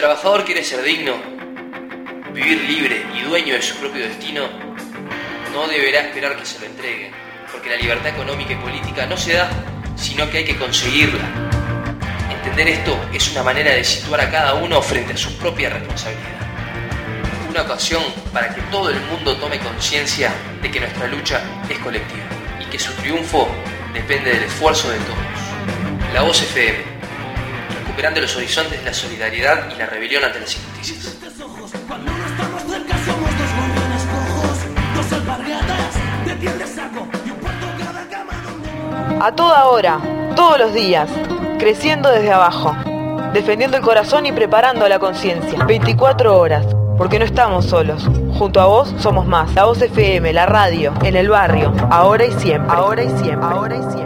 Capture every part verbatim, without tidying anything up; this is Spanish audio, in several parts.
trabajador quiere ser digno, vivir libre y dueño de su propio destino, no deberá esperar que se lo entreguen, porque la libertad económica y política no se da, sino que hay que conseguirla. Entender esto es una manera de situar a cada uno frente a su propia responsabilidad. Una ocasión para que todo el mundo tome conciencia de que nuestra lucha es colectiva y que su triunfo depende del esfuerzo de todos. La Voz F M, recuperando los horizontes de la solidaridad y la rebelión ante las injusticias. Cuando no estamos cerca somos dos gorriones cojos, dos alpargatas de piel de saco y un puerto cada cama donde... A toda hora, todos los días, creciendo desde abajo, defendiendo el corazón y preparando la conciencia. veinticuatro horas, porque no estamos solos. Junto a vos somos más. La Voz F M, la radio, en el barrio, ahora y siempre. Ahora y siempre. Ahora y siempre.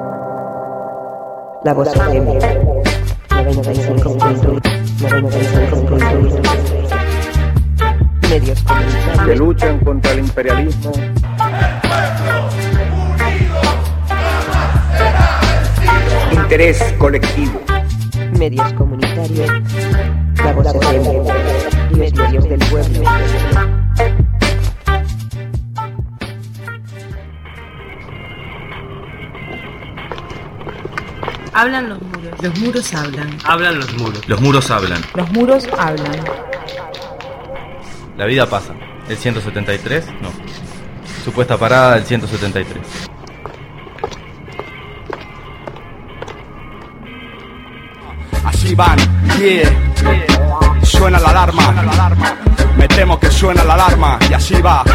La Voz F M. noventa y cinco punto uno. Medios comunitarios que luchan contra el imperialismo. Interés colectivo. Medios comunitarios. La Voz F M. Medios del pueblo. Hablan los muros. Los muros hablan. Hablan los muros. Los muros hablan. Los muros hablan. La vida pasa. El ciento setenta y tres, no. Supuesta parada del ciento setenta y tres. Así van, yeah. Suena la alarma. Me temo que suena la alarma. Y así va.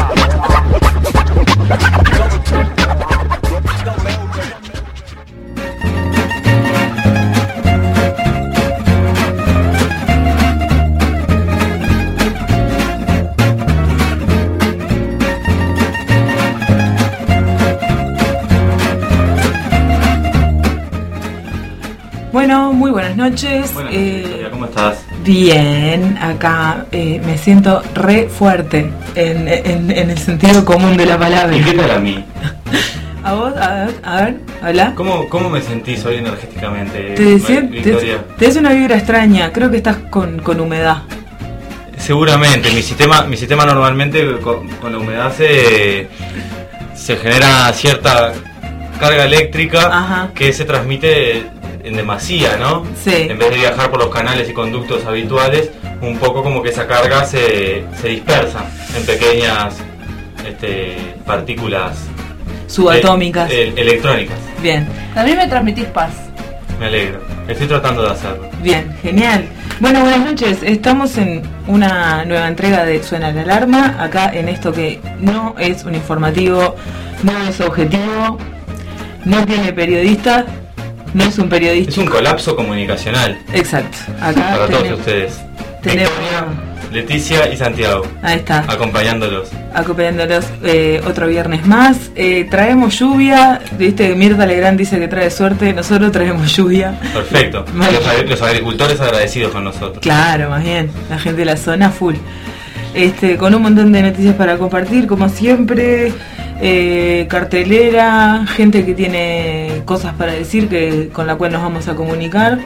Bueno, muy buenas noches. Buenas eh, noches, ¿cómo estás? Bien, acá eh, me siento re fuerte en, en, en el sentido común de la palabra. ¿Y qué tal a mí? ¿A vos? A ver, a ver, habla. ¿Cómo, cómo me sentís hoy energéticamente, Te decía, Victoria? te, te es una vibra extraña, creo que estás con, con humedad. Seguramente, mi sistema, mi sistema normalmente con, con la humedad se, se genera cierta carga eléctrica. Ajá. Que se transmite en demasía, ¿no? Sí. En vez de viajar por los canales y conductos habituales, un poco como que esa carga se, se dispersa en pequeñas este, partículas Subatómicas. e- e- electrónicas. Bien. También me transmitís paz. Me alegro. Estoy tratando de hacerlo. Bien, genial. Bueno, buenas noches. Estamos en una nueva entrega de Suena la Alarma, acá en esto que no es un informativo, no es objetivo, no tiene periodista, no es un periodista. Es un colapso comunicacional. Exacto. Acá para tenemos, todos ustedes. tenemos Leticia y Santiago. Ahí está. Acompañándolos. Acompañándolos eh, otro viernes más. Eh, traemos lluvia. Viste, Mirta Legrand dice que trae suerte. Nosotros traemos lluvia. Perfecto. Mal. Los, los agricultores agradecidos con nosotros. Claro, más bien. La gente de la zona full. Este, con un montón de noticias para compartir, como siempre. Eh, cartelera, gente que tiene cosas para decir que con la cual nos vamos a comunicar.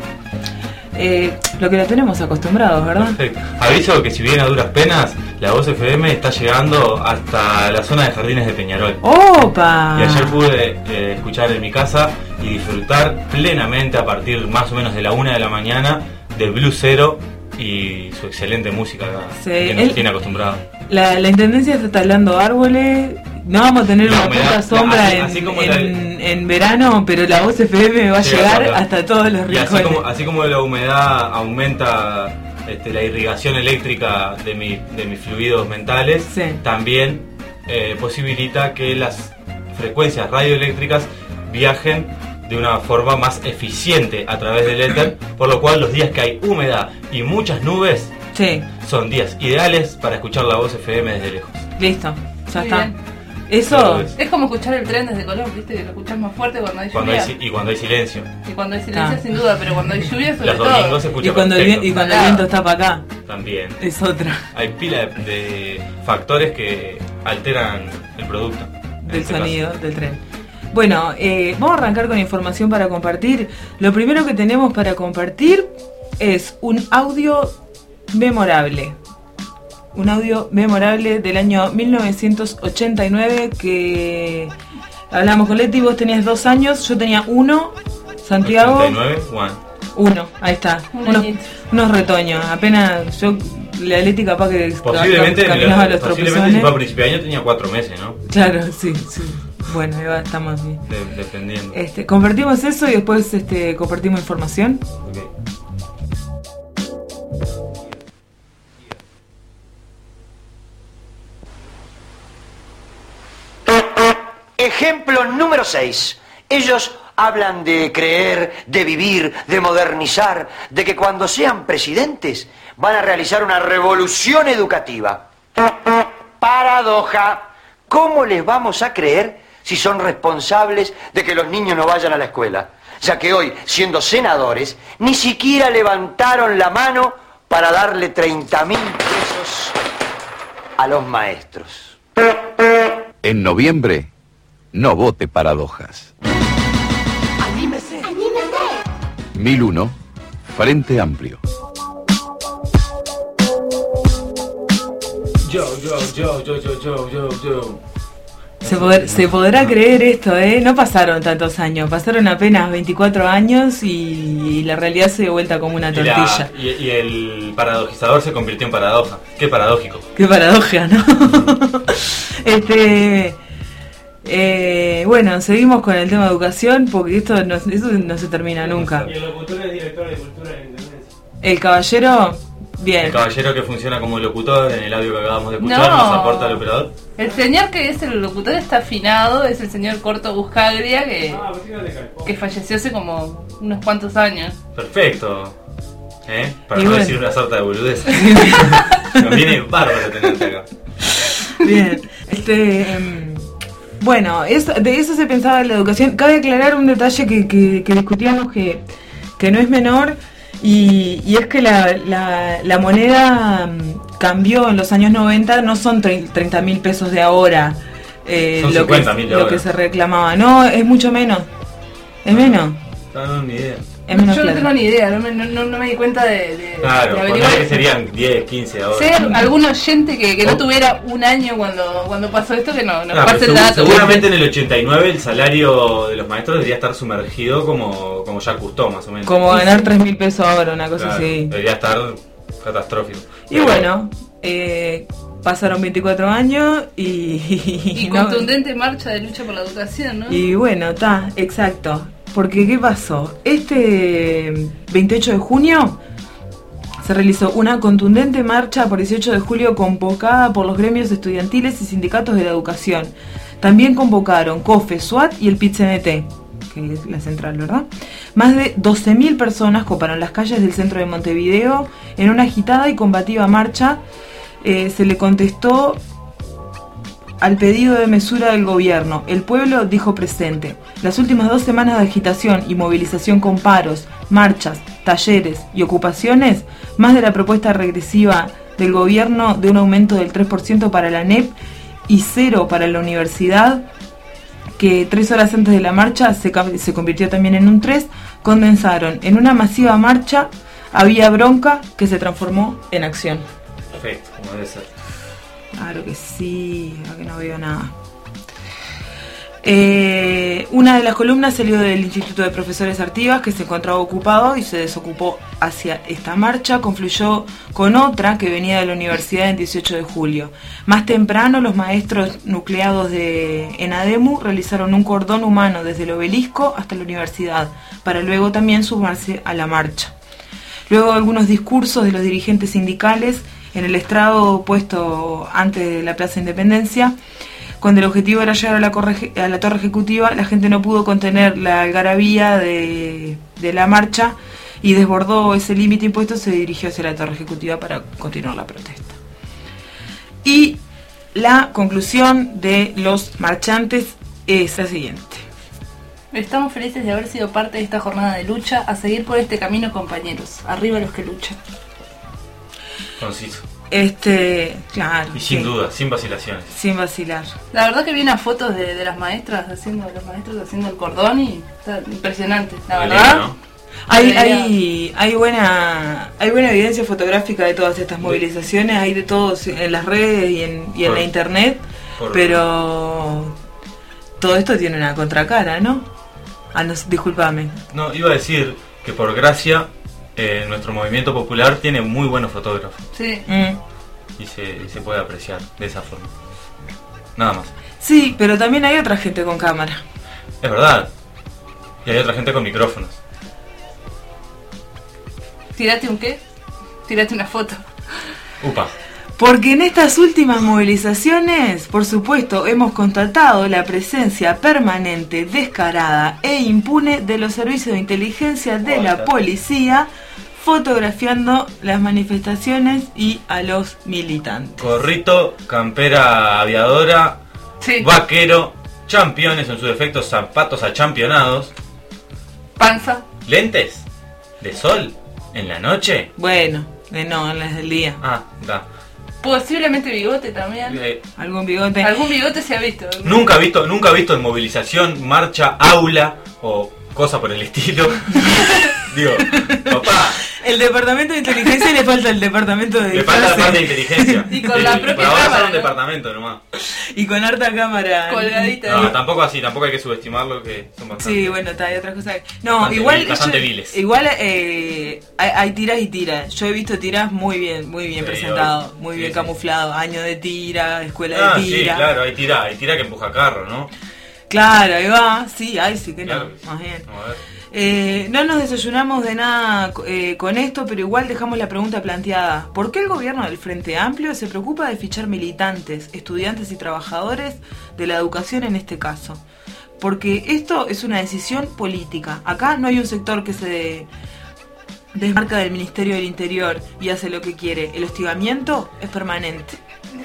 Eh, lo que lo tenemos acostumbrados, ¿verdad? Perfecto. Aviso que si bien a duras penas, la Voz F M está llegando hasta la zona de Jardines de Peñarol. ¡Opa! Y ayer pude eh, escuchar en mi casa y disfrutar plenamente a partir más o menos de la una de la mañana de Blue Zero y su excelente música Sí, que nos él- tiene acostumbrados. La, la intendencia está talando árboles. No vamos a tener La una humedad, puta sombra así- en, así como en, en verano, pero la Voz F M va a Llega llegar acá. hasta todos los Y así rincones. como, así como la humedad aumenta este, la irrigación eléctrica de, mi, de mis fluidos mentales, Sí. también eh, posibilita que las frecuencias radioeléctricas viajen de una forma más eficiente a través del éter, por lo cual los días que hay humedad y muchas nubes Sí, son días ideales para escuchar la Voz F M desde lejos. listo, ya Muy está. bien. Eso, Todo eso. Es como escuchar el tren desde Colón, viste, que lo escuchás más fuerte cuando hay Cuando hay, lluvia. si- y cuando hay silencio. Y cuando hay silencio, Ah. sin duda, pero cuando hay lluvia, sobre Los todo. domingos se escucha y cuando, el, perfecto. vi- y cuando el viento está para acá, También. es otra. Hay pila de, de factores que alteran el producto. en Del este sonido caso. del tren. Bueno, eh, vamos a arrancar con información para compartir. Lo primero que tenemos para compartir es un audio memorable. Un audio memorable del año mil novecientos ochenta y nueve que hablamos con Leti, vos tenías dos años, yo tenía uno, Santiago... ochenta y nueve, Juan. Uno, ahí está, Un unos, añito. unos retoños, apenas yo, la Leti capaz que Posiblemente, ca- en caminaba el- los posiblemente si tropezones. fue a principio de año tenía cuatro meses, ¿no? Claro, sí, sí. Bueno, ahí va, estamos bien. De- dependiendo. Este, compartimos eso y después este, compartimos información. Ok. Ejemplo número seis. Ellos hablan de creer, de vivir, de modernizar, de que cuando sean presidentes van a realizar una revolución educativa. Paradoja. ¿Cómo les vamos a creer si son responsables de que los niños no vayan a la escuela? Ya que hoy, siendo senadores, ni siquiera levantaron la mano para darle treinta mil pesos a los maestros. En noviembre, no vote paradojas. Anímese. mil uno, Frente Amplio. Yo, yo, yo, yo, yo, yo, yo, yo. Se, poder- se podrá creer esto, ¿eh? No pasaron tantos años, pasaron apenas veinticuatro años y, y la realidad se dio vuelta como una Y, la- tortilla. y, y el paradojizador se convirtió en paradoja. Qué paradójico. Qué paradoja, ¿no? este, eh, bueno, seguimos con el tema de educación porque esto no, eso no se termina nunca. Y el locutor es director de cultura de la Intendencia. El caballero, bien. El caballero que funciona como locutor en el audio que acabamos de escuchar No. nos aporta al operador. El señor que es el locutor está afinado, es el señor Corto Buscaglia, que, Ah, pues sí, no le calpó. que falleció hace como unos cuantos años. Perfecto. ¿Eh? Para Y no bueno. decir una sarta de boludeces. Nos viene bárbaro tenerte acá. Bien, este, em, bueno, eso, de eso se pensaba en la educación. Cabe aclarar un detalle que, que, que discutíamos que, que no es menor y, y es que la, la, la moneda mm, cambió en los años noventa, no son treinta mil pesos de ahora, eh, Son lo, que, cincuenta mil de lo ahora. que se reclamaba, no, es mucho menos, es menos, No, no, ni idea. es menos Yo no plata. tengo ni idea, no me, no, no- no me di cuenta de, de, Claro, de poner averiguar. que serían diez, quince ahora. Sé algún oyente que, que no Oh. tuviera un año cuando, cuando pasó esto que no, no Ah, pase pero el segu- dato. seguramente en el ochenta y nueve el salario de los maestros debería estar sumergido como, como ya costó más o menos. Como ganar tres mil pesos ahora, una cosa Claro, así. debería estar catastrófico. Y bueno, eh, pasaron veinticuatro años y... Y no- contundente marcha de lucha por la educación, ¿no? y bueno, está, exacto. Porque ¿qué pasó? Este veintiocho de junio se realizó una contundente marcha por dieciocho de julio convocada por los gremios estudiantiles y sindicatos de la educación. También convocaron COFE, SUAT y el P I T C N T, que es la central, ¿verdad? Más de doce mil personas coparon las calles del centro de Montevideo en una agitada y combativa marcha. Eh, se le contestó al pedido de mesura del gobierno. El pueblo dijo presente. Las últimas dos semanas de agitación y movilización con paros, marchas, talleres y ocupaciones, más de la propuesta regresiva del gobierno de un aumento del tres por ciento para la N E P y cero para la universidad, que tres horas antes de la marcha se, cam- se convirtió también en un tres, condensaron en una masiva marcha. Había bronca que se transformó en acción. Perfecto, como debe ser. Claro que sí, ahora que no veo nada. Eh, una de las columnas salió del Instituto de Profesores Artigas, que se encontraba ocupado y se desocupó hacia esta marcha. Confluyó con otra que venía de la universidad en dieciocho de julio. Más temprano, los maestros nucleados de Enademu realizaron un cordón humano desde el obelisco hasta la universidad, para luego también sumarse a la marcha. Luego algunos discursos de los dirigentes sindicales en el estrado puesto antes de la Plaza Independencia. Cuando el objetivo era llegar a la, corre- a la torre ejecutiva, la gente no pudo contener la algarabía de, de la marcha y desbordó ese límite impuesto, se dirigió hacia la torre ejecutiva para continuar la protesta. Y la conclusión de los marchantes es la siguiente. Estamos felices de haber sido parte de esta jornada de lucha, a seguir por este camino, compañeros. Arriba los que luchan. Conciso. Este, claro. Y sin sí, duda, sin vacilaciones. sin vacilar. La verdad que vi unas fotos de, de las maestras haciendo, los maestros haciendo el cordón y está impresionante. La Muy verdad, lindo, ¿no? Hay, Debería- hay, hay buena hay buena evidencia fotográfica de todas estas movilizaciones, hay de todos en las redes y en, y en Por- la internet, por- pero todo esto tiene una contracara, ¿no? Ah, no, discúlpame. No, iba a decir que por gracia eh, nuestro movimiento popular tiene muy buenos fotógrafos Sí. Mm. y se, y se puede apreciar de esa forma. Nada más. Sí, pero también hay otra gente con cámara. Es verdad. Y hay otra gente con micrófonos. Tírate un qué? Tírate una foto. Upa. Porque en estas últimas movilizaciones, por supuesto, hemos constatado la presencia permanente, descarada e impune de los servicios de inteligencia de la policía fotografiando las manifestaciones y a los militantes. Gorrito, campera aviadora, Sí. vaquero, championes en su defecto, zapatos achampionados, Panza. lentes de sol en la noche. Bueno, eh, no, en las del día. Ah, da. Posiblemente bigote también. Eh, Algún bigote. Algún bigote se ha visto. nunca he visto, nunca he visto en movilización, marcha, aula o cosa por el estilo. Digo, papá, El departamento de inteligencia le falta el departamento de le falta la disfraces. parte de inteligencia. Y con la Eh, propia por ahora cámara, solo un ¿no? departamento nomás. Y con harta cámara. Colgadita. No, ahí. tampoco así, tampoco hay que subestimarlo, que son bastante. Sí, bueno, está, hay otras cosas. No, Bastante igual. vil- bastante yo- viles. Igual eh, hay, hay tiras y tiras. Yo he visto tiras muy bien, muy bien Sí, presentado, obvio. muy Sí, bien sí. camuflado. Año de tira, escuela Ah, de sí, tira. claro, hay tira, hay tira que empuja carro, ¿no? Claro, ahí va. Sí, ay, sí que Claro. no. Más bien. Vamos a ver. Eh, no nos desayunamos de nada eh, con esto, pero igual dejamos la pregunta planteada. ¿Por qué el gobierno del Frente Amplio se preocupa de fichar militantes, estudiantes y trabajadores de la educación en este caso? Porque esto es una decisión política. Acá no hay un sector que se desmarca del Ministerio del Interior y hace lo que quiere. El hostigamiento es permanente.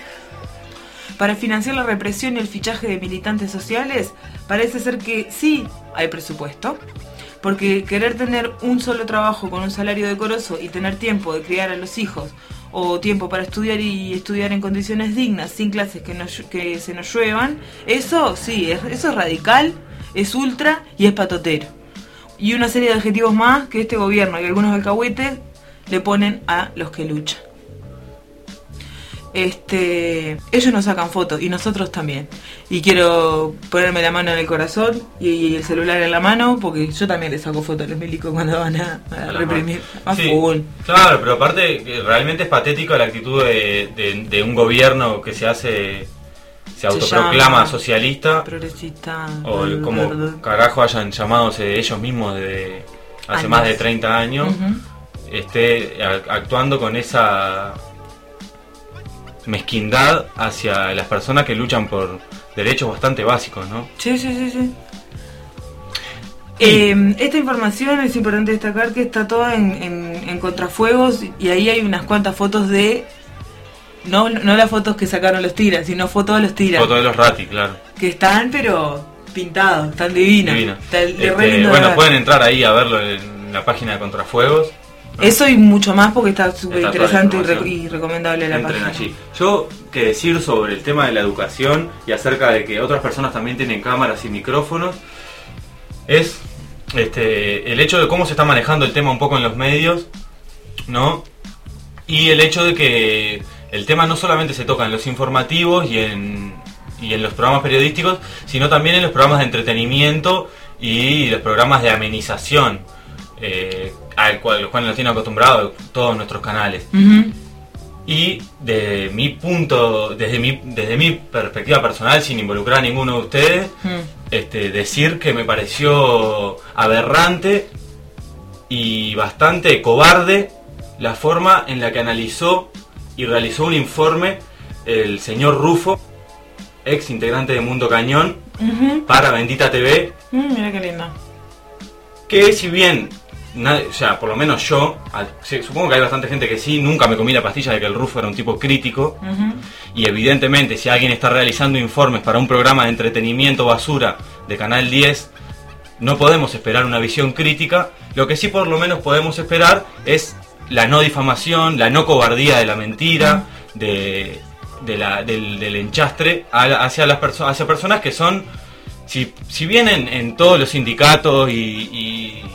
Para financiar la represión y el fichaje de militantes sociales, parece ser que sí hay presupuesto. Porque querer tener un solo trabajo con un salario decoroso y tener tiempo de criar a los hijos, o tiempo para estudiar y estudiar en condiciones dignas, sin clases que, no, que se nos lluevan, eso sí, es, eso es radical, es ultra y es patotero. Y una serie de adjetivos más que este gobierno y algunos alcahuetes le ponen a los que luchan. Este, ellos nos sacan fotos y nosotros también. Y quiero ponerme la mano en el corazón y el celular en la mano, porque yo también le saco fotos a los milicos cuando van a, a reprimir a Sí, full. claro, pero aparte que realmente es patético la actitud de, de- de un gobierno que se hace, se autoproclama llama socialista, Progresista. o el- como carajo hayan llamadose ellos mismos de hace Años. más de treinta años, Ujú. esté a- actuando con esa mezquindad hacia las personas que luchan por derechos bastante básicos, ¿no? Sí, sí, sí, sí. Eh, esta información es importante destacar que está toda en, en, en contrafuegos y ahí hay unas cuantas fotos de... No, no las fotos que sacaron los tiras, sino fotos de los tiras. Fotos de los Rati, claro. Que están, pero pintados, están divinos. Divino. Está el- Este, re lindo de bueno, ver. pueden entrar ahí a verlo en la página de Contrafuegos. Eso y mucho más porque está súper Está toda la interesante y, re- información. y recomendable la Entren página. allí. Yo que decir sobre el tema de la educación y acerca de que otras personas también tienen cámaras y micrófonos es este el hecho de cómo se está manejando el tema un poco en los medios, ¿no? Y el hecho de que el tema no solamente se toca en los informativos y en, y en los programas periodísticos, sino también en los programas de entretenimiento y los programas de amenización, eh, al cual los cuales nos tienen acostumbrados todos nuestros canales. Ujú. Y de mi punto, desde mi, desde mi perspectiva personal, sin involucrar a ninguno de ustedes, Mm. este, decir que me pareció aberrante y bastante cobarde la forma en la que analizó y realizó un informe el señor Rufo, ex integrante de Mundo Cañón, Ujú. para Bendita T V, Mm, mira qué lindo. que si bien, nadie- o sea, por lo menos yo, al- sí, supongo que hay bastante gente que sí, nunca me comí la pastilla de que el Rufo era un tipo crítico, Ujú. y evidentemente si alguien está realizando informes para un programa de entretenimiento basura de Canal diez, no podemos esperar una visión crítica. Lo que sí por lo menos podemos esperar es la no difamación, la no cobardía de la mentira, de, de la, del, del enchastre a- hacia las perso- hacia personas que son, si, si bien en, en todos los sindicatos y, y-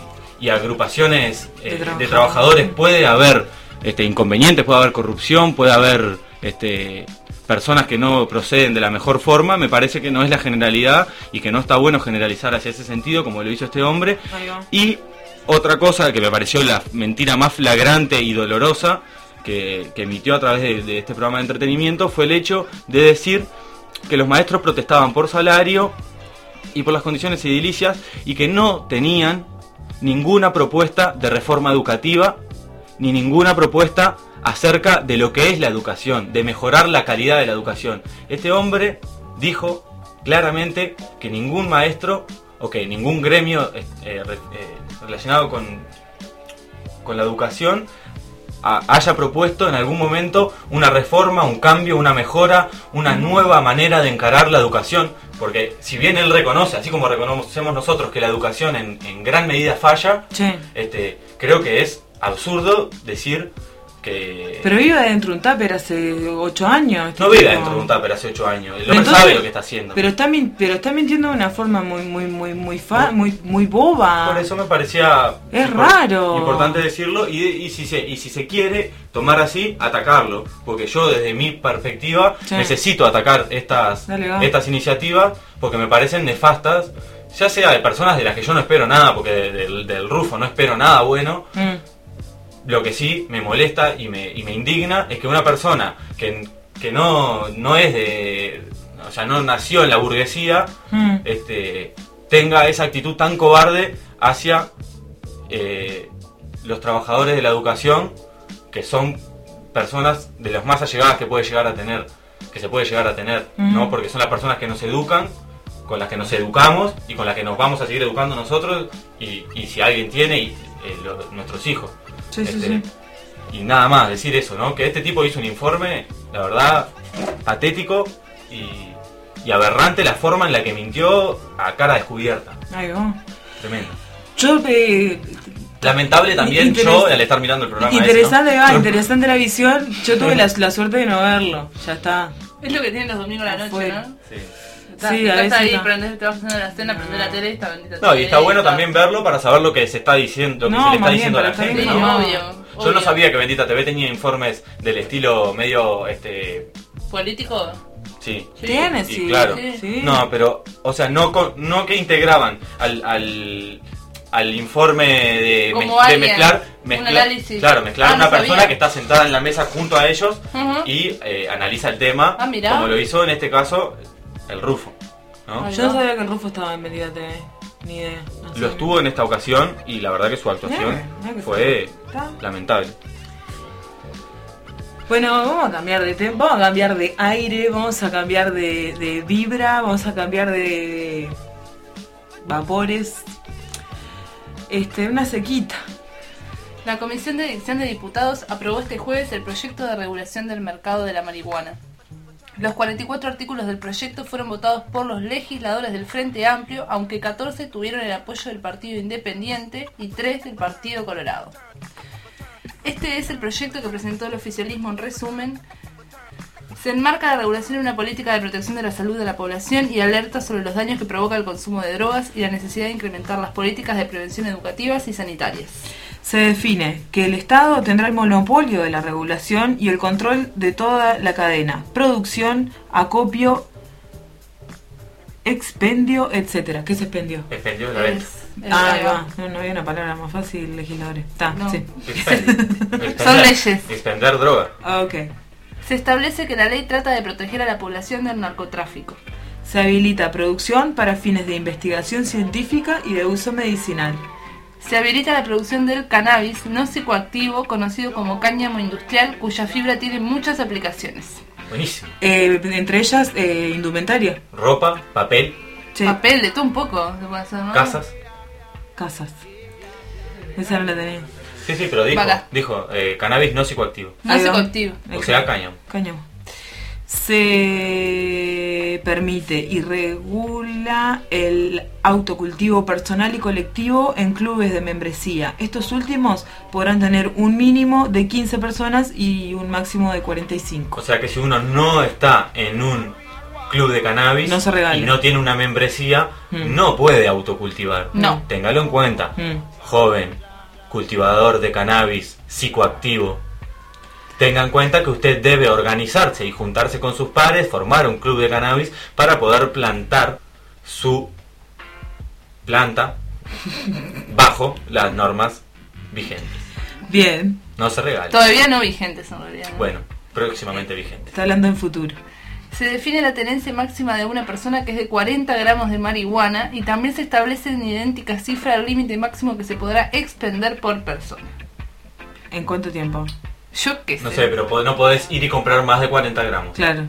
y agrupaciones eh, De de, trabajadores. trabajadores puede haber este, inconvenientes, puede haber corrupción, puede haber este, personas que no proceden de la mejor forma. Me parece que no es la generalidad y que no está bueno generalizar hacia ese sentido como lo hizo este hombre. Ahí va. Y otra cosa que me pareció la mentira más flagrante y dolorosa que, que emitió a través de, de este programa de entretenimiento fue el hecho de decir que los maestros protestaban por salario y por las condiciones edilicias y que no tenían ninguna propuesta de reforma educativa ni ninguna propuesta acerca de lo que es la educación, de mejorar la calidad de la educación. Este hombre dijo claramente que ningún maestro o que ningún gremio eh, re, eh, relacionado con, con la educación a, haya propuesto en algún momento una reforma, un cambio, una mejora, una nueva manera de encarar la educación. Porque si bien él reconoce, así como reconocemos nosotros que la educación en, en gran medida falla, Sí. este, creo que es absurdo decir que... Pero vive dentro de un tupper hace ocho años. este no vive tipo. dentro de un tupper hace ocho años. El Pero hombre entonces- sabe lo que está haciendo. Pero está, min- pero está mintiendo de una forma muy muy muy muy fa- muy muy boba. Por eso me parecía Es impor- raro. importante decirlo y, y si se y si se quiere tomar así, atacarlo, porque yo desde mi perspectiva Sí. necesito atacar estas Dale, va. estas iniciativas porque me parecen nefastas, ya sea de personas de las que yo no espero nada, porque de- del, del Rufo no espero nada bueno. Mm. Lo que sí me molesta y me, y me indigna es que una persona que, que no, no es de... O sea, no nació en la burguesía, Mm. este, tenga esa actitud tan cobarde hacia eh, los trabajadores de la educación, que son personas de las más allegadas que puede llegar a tener, que se puede llegar a tener, Mm. ¿no? Porque son las personas que nos educan, con las que nos educamos y con las que nos vamos a seguir educando nosotros y, y si alguien tiene, y, eh, los- nuestros hijos. Sí, sí, Este, sí. Y nada más, decir eso, ¿no? Que este tipo hizo un informe, la verdad, patético y, y aberrante la forma en la que mintió a cara descubierta. Ahí va. Tremendo. Yo eh, Lamentable también Interes- yo al estar mirando el programa interesante, ese, ah, ¿no? interesante la visión. Yo tuve la, la suerte de no verlo. Ya está. Es lo que tienen los domingos a la noche, Afuera. ¿no? Sí. Estás, Sí, a estás veces ahí, no. prendés, te vas haciendo la cena, prendés la tele y está bendita. No, y está tele, bueno está- también verlo para saber lo que se está diciendo, lo que No, se le está más bien, diciendo a la para estar gente, Sí, ¿no? informado. obvio. Yo no obvio. sabía que Bendita T V tenía informes del estilo medio, este, ¿Político? sí. Sí. Tiene, Y sí. claro. Sí. No, pero, o sea, no, co- no que integraban al, al, al informe de, Como mez- de alguien, mezclar, un mezclar análisis. claro, mezclar Ah, a una no persona sabía. que está sentada en la mesa junto a ellos Ujú. y eh, analiza el tema, Ah, mirá. como lo hizo en este caso el Rufo, ¿no? Ay, Yo no sabía que el Rufo estaba en Bendita T V. Ni idea. No Lo sabía. estuvo en esta ocasión y la verdad que su actuación Mirá, mirá que fue está. lamentable. Bueno, vamos a cambiar de tema, vamos a cambiar de aire, vamos a cambiar de, de vibra, vamos a cambiar de vapores. Este, una sequita. La Comisión de Elección de Diputados aprobó este jueves el proyecto de regulación del mercado de la marihuana. Los cuarenta y cuatro artículos del proyecto fueron votados por los legisladores del Frente Amplio, aunque catorce tuvieron el apoyo del Partido Independiente y tres del Partido Colorado. Este es el proyecto que presentó el oficialismo en resumen. Se enmarca la regulación en una política de protección de la salud de la población y alerta sobre los daños que provoca el consumo de drogas y la necesidad de incrementar las políticas de prevención educativas y sanitarias. Se define que el Estado tendrá el monopolio de la regulación y el control de toda la cadena, producción, acopio, expendio, etcétera. ¿Qué es expendio? Expendió de la venta. Es- Ah, ahí ahí va. va. No, no había una palabra más fácil, legisladores. Está, No. sí. Expendio. Expender- Son leyes. Expender droga. Ah, ok. Se establece que la ley trata de proteger a la población del narcotráfico. Se habilita producción para fines de investigación científica y de uso medicinal. Se habilita la producción del cannabis no psicoactivo, conocido como cáñamo industrial, cuya fibra tiene muchas aplicaciones. Buenísimo. Eh, entre ellas, eh, indumentaria. Ropa, papel, Sí. Papel, de todo un poco. se puede hacer, ¿no? casas. Casas. Esa no la tenía. Sí, sí, pero dijo, Vaca. dijo eh, cannabis no psicoactivo. No Ahí va. psicoactivo. O sea, cáñamo. Cáñamo. Se permite y regula el autocultivo personal y colectivo en clubes de membresía. Estos últimos podrán tener un mínimo de quince personas y un máximo de cuarenta y cinco. O sea que si uno no está en un club de cannabis No se regala. y no tiene una membresía, Mm. no puede autocultivar. No. Téngalo en cuenta. Mm. joven cultivador de cannabis psicoactivo, tenga en cuenta que usted debe organizarse y juntarse con sus pares, formar un club de cannabis para poder plantar su planta bajo las normas vigentes. Bien. No se regale. Todavía no vigentes en realidad, ¿no? Bueno, próximamente vigentes. Está hablando en futuro. Se define la tenencia máxima de una persona que es de cuarenta gramos de marihuana y también se establece en idéntica cifra el límite máximo que se podrá expender por persona. ¿En cuánto tiempo? Yo qué sé. No sé, pero pod- no podés ir y comprar más de cuarenta gramos. Claro.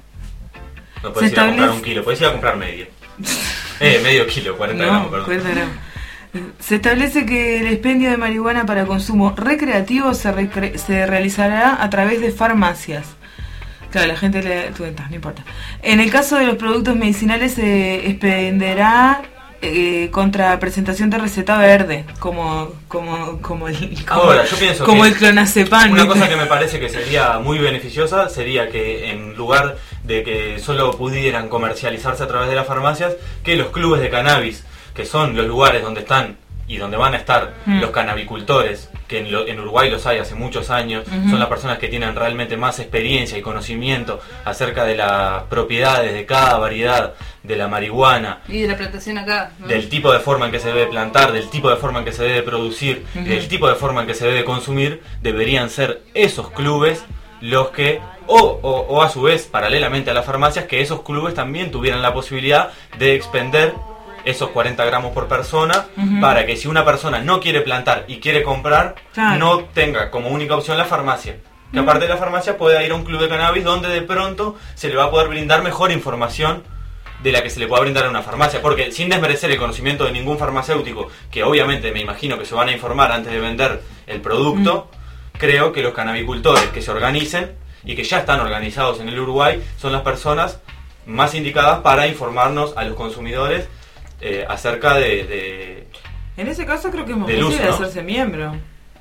No podés Se ir a comprar establece- un kilo, podés ir a comprar medio. Eh, medio kilo, cuarenta No, gramos, perdón. cuarenta gramos. Se establece que el expendio de marihuana para consumo recreativo se, recre- se realizará a través de farmacias. Claro, la gente le... tú entras, no importa. En el caso de los productos medicinales se expenderá eh, contra presentación de receta verde, como como como el como, Ahora, yo pienso como que el clonazepam. una ¿viste? cosa que me parece que sería muy beneficiosa sería que en lugar de que solo pudieran comercializarse a través de las farmacias, que los clubes de cannabis, que son los lugares donde están y donde van a estar Mm. los cannabicultores, que en, lo- en Uruguay los hay hace muchos años, Ujú. son las personas que tienen realmente más experiencia y conocimiento acerca de las propiedades de cada variedad de la marihuana, Y de la plantación acá, ¿no? del tipo de forma en que se debe plantar, del tipo de forma en que se debe producir, Ujú. del tipo de forma en que se debe consumir, deberían ser esos clubes los que, o, o, o a su vez, paralelamente a las farmacias, que esos clubes también tuvieran la posibilidad de expender esos cuarenta gramos por persona, Ujú. para que si una persona no quiere plantar y quiere comprar, Claro. no tenga como única opción la farmacia. Que aparte de la farmacia pueda ir a un club de cannabis donde de pronto se le va a poder brindar mejor información de la que se le pueda brindar a una farmacia, porque sin desmerecer el conocimiento de ningún farmacéutico, que obviamente me imagino que se van a informar antes de vender el producto, creo que los cannabicultores que se organicen y que ya están organizados en el Uruguay son las personas más indicadas para informarnos a los consumidores eh, acerca de, de... En ese caso creo que es más Del posible uso, ¿no? hacerse miembro.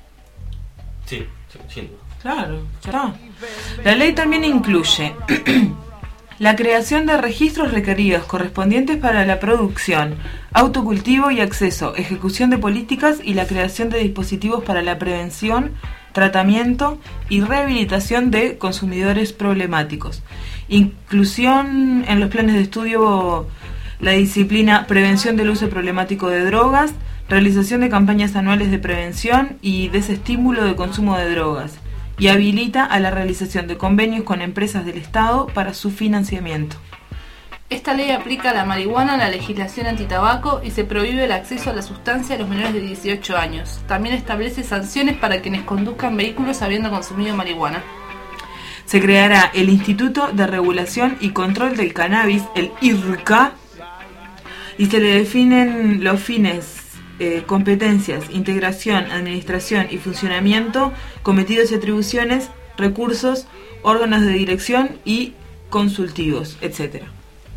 Sí, sí, sin duda. Claro, ya está. La ley también incluye la creación de registros requeridos correspondientes para la producción, autocultivo y acceso, ejecución de políticas y la creación de dispositivos para la prevención, tratamiento y rehabilitación de consumidores problemáticos. Inclusión en los planes de estudio la disciplina prevención del uso problemático de drogas, realización de campañas anuales de prevención y desestímulo de consumo de drogas, y habilita a la realización de convenios con empresas del Estado para su financiamiento. Esta ley aplica a la marihuana, a la legislación antitabaco y se prohíbe el acceso a la sustancia a los menores de dieciocho años. También establece sanciones para quienes conduzcan vehículos habiendo consumido marihuana. Se creará el Instituto de Regulación y Control del Cannabis, el I R C A, y se le definen los fines, eh, competencias, integración, administración y funcionamiento, cometidos y atribuciones, recursos, órganos de dirección y consultivos, etcétera.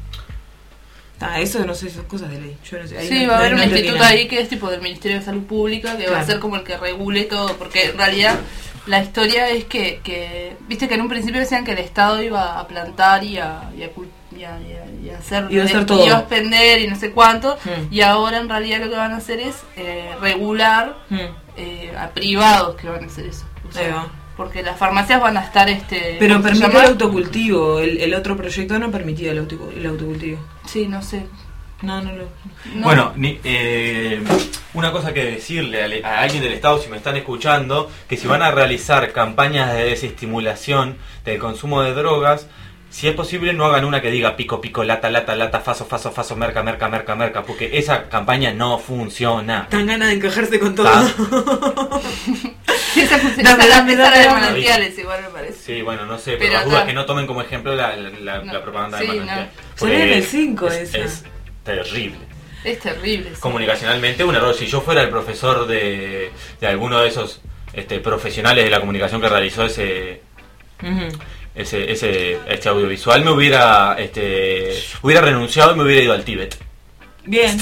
Ah, eso no sé, son cosas de ley. Yo no sé, ahí Sí, no- va a haber no un entendí instituto nada. ahí que es tipo del Ministerio de Salud Pública, que va Claro. a ser como el que regule todo, porque en realidad la historia es que, que viste que en un principio decían que el Estado iba a plantar y a, y a, cul- y a, y a- y a hacer, Iba a hacer todo. iba a expender y no sé cuánto, Mm. y ahora en realidad lo que van a hacer es eh, regular Mm. eh, a privados que van a hacer eso. O sea, Ahí va. porque las farmacias van a estar este Pero ¿cómo se permite llama? el autocultivo, el, el otro proyecto no permitía el, auto- el autocultivo. Sí, no sé. No, no lo... No. Bueno, ni- eh, una cosa que decirle a, a alguien del Estado, si me están escuchando, que si van a realizar campañas de desestimulación del consumo de drogas, si es posible no hagan una que diga pico, pico, lata, lata, lata, faso, faso, faso, merca, merca, merca, merca, porque esa campaña no funciona. Dan ganas de encajarse con todo. ¿Está? Sí, esa funciona. Dame, Esa dame, esa era dame, de dame. manantiales igual me parece. Sí, bueno, no sé, Pero pero las acá- dudas que no tomen como ejemplo la, la, la- No. la propaganda Sí, de Manantial. no. Porque Se ve en el cinco es, esa. es terrible. Es terrible. sí. Comunicacionalmente un error. Si yo fuera el profesor de, de alguno de esos este, profesionales de la comunicación que realizó ese Ujú. ese, ese este audiovisual, me hubiera este hubiera renunciado y me hubiera ido al Tíbet. Bien.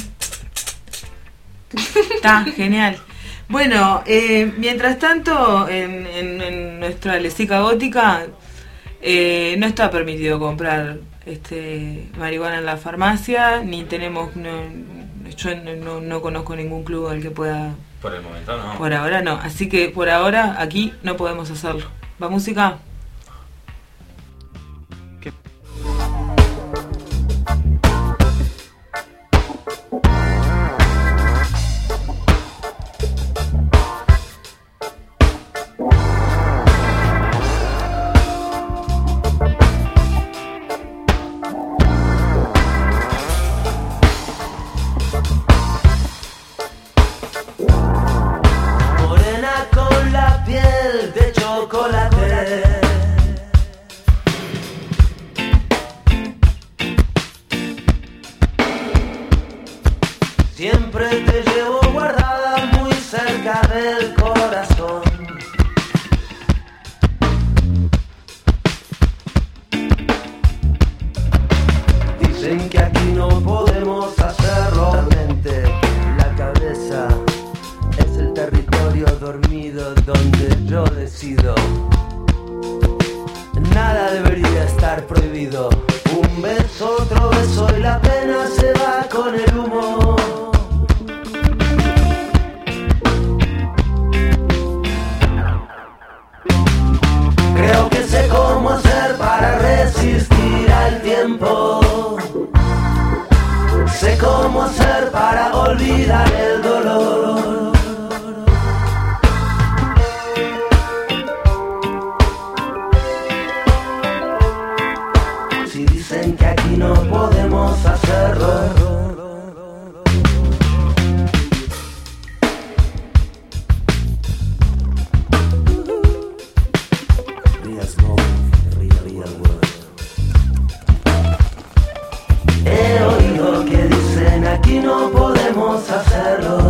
Está, genial. Bueno, eh, mientras tanto, en, en, en nuestra lesica gótica eh, no está permitido comprar este marihuana en la farmacia, ni tenemos, no, yo no, no, no conozco ningún club al que pueda Por el momento no. Por ahora no. Así que por ahora aquí no podemos hacerlo. ¿Va música? ¿Qué? Morena con la piel de chocolate. Siempre te llevo guardada muy cerca del corazón. Dicen que aquí no podemos hacerlo. Realmente la cabeza es el territorio dormido donde yo decido. Nada debería estar prohibido. Un beso, otro beso y la pena se va con el humo. Creo que sé cómo hacer para resistir al tiempo. Sé cómo hacer para olvidar el dolor. Si dicen que aquí no podemos hacerlo. He oído que dicen aquí no podemos hacerlo.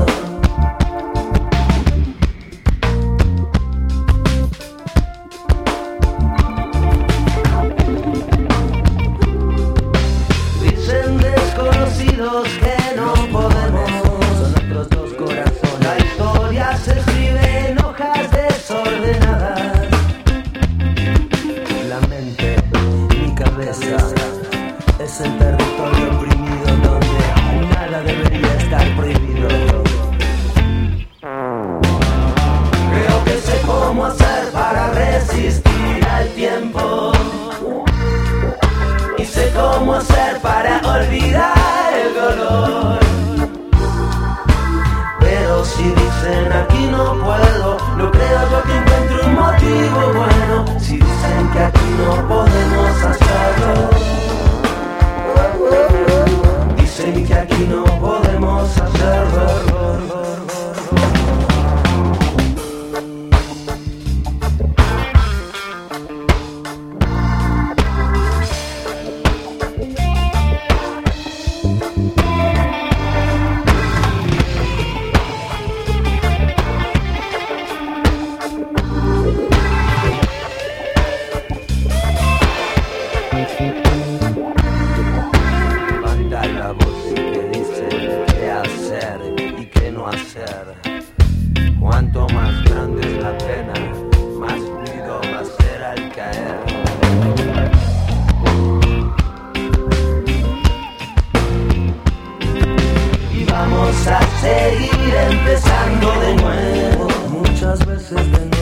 Dicen desconocidos que no podemos. Son nuestros dos corazones. La historia se escribe en hojas desordenadas. La mente, mi cabeza, es el territorio oprimido donde nada debería estar prohibido. Creo que sé cómo hacer para resistir al tiempo. Y sé cómo hacer para olvidar el dolor. Pero si dicen aquí no puedo, no creo yo que encuentre un motivo bueno. Si dicen que aquí no podemos hacerlo. Dicen que aquí no podemos hacerlo. Levanta la voz y que dice qué hacer y qué no hacer. Cuanto más grande es la pena, más ruido va a ser al caer. Y vamos a seguir empezando de nuevo, muchas veces de nuevo.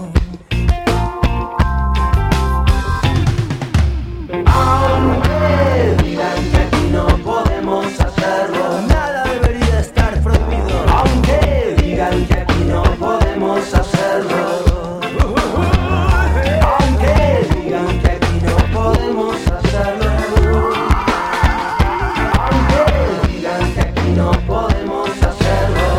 Aunque digan que aquí no podemos hacerlo, nada debería estar prohibido. Aunque digan que aquí no podemos hacerlo. Aunque digan que aquí no podemos hacerlo. Aunque digan que aquí no podemos hacerlo.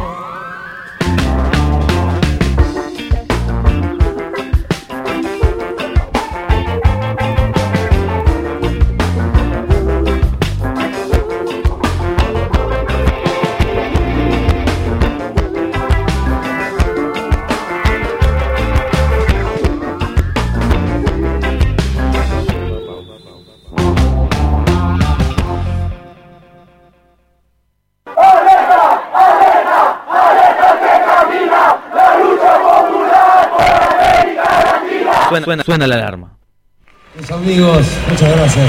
Suena, suena, suena la alarma. Mis amigos, muchas gracias.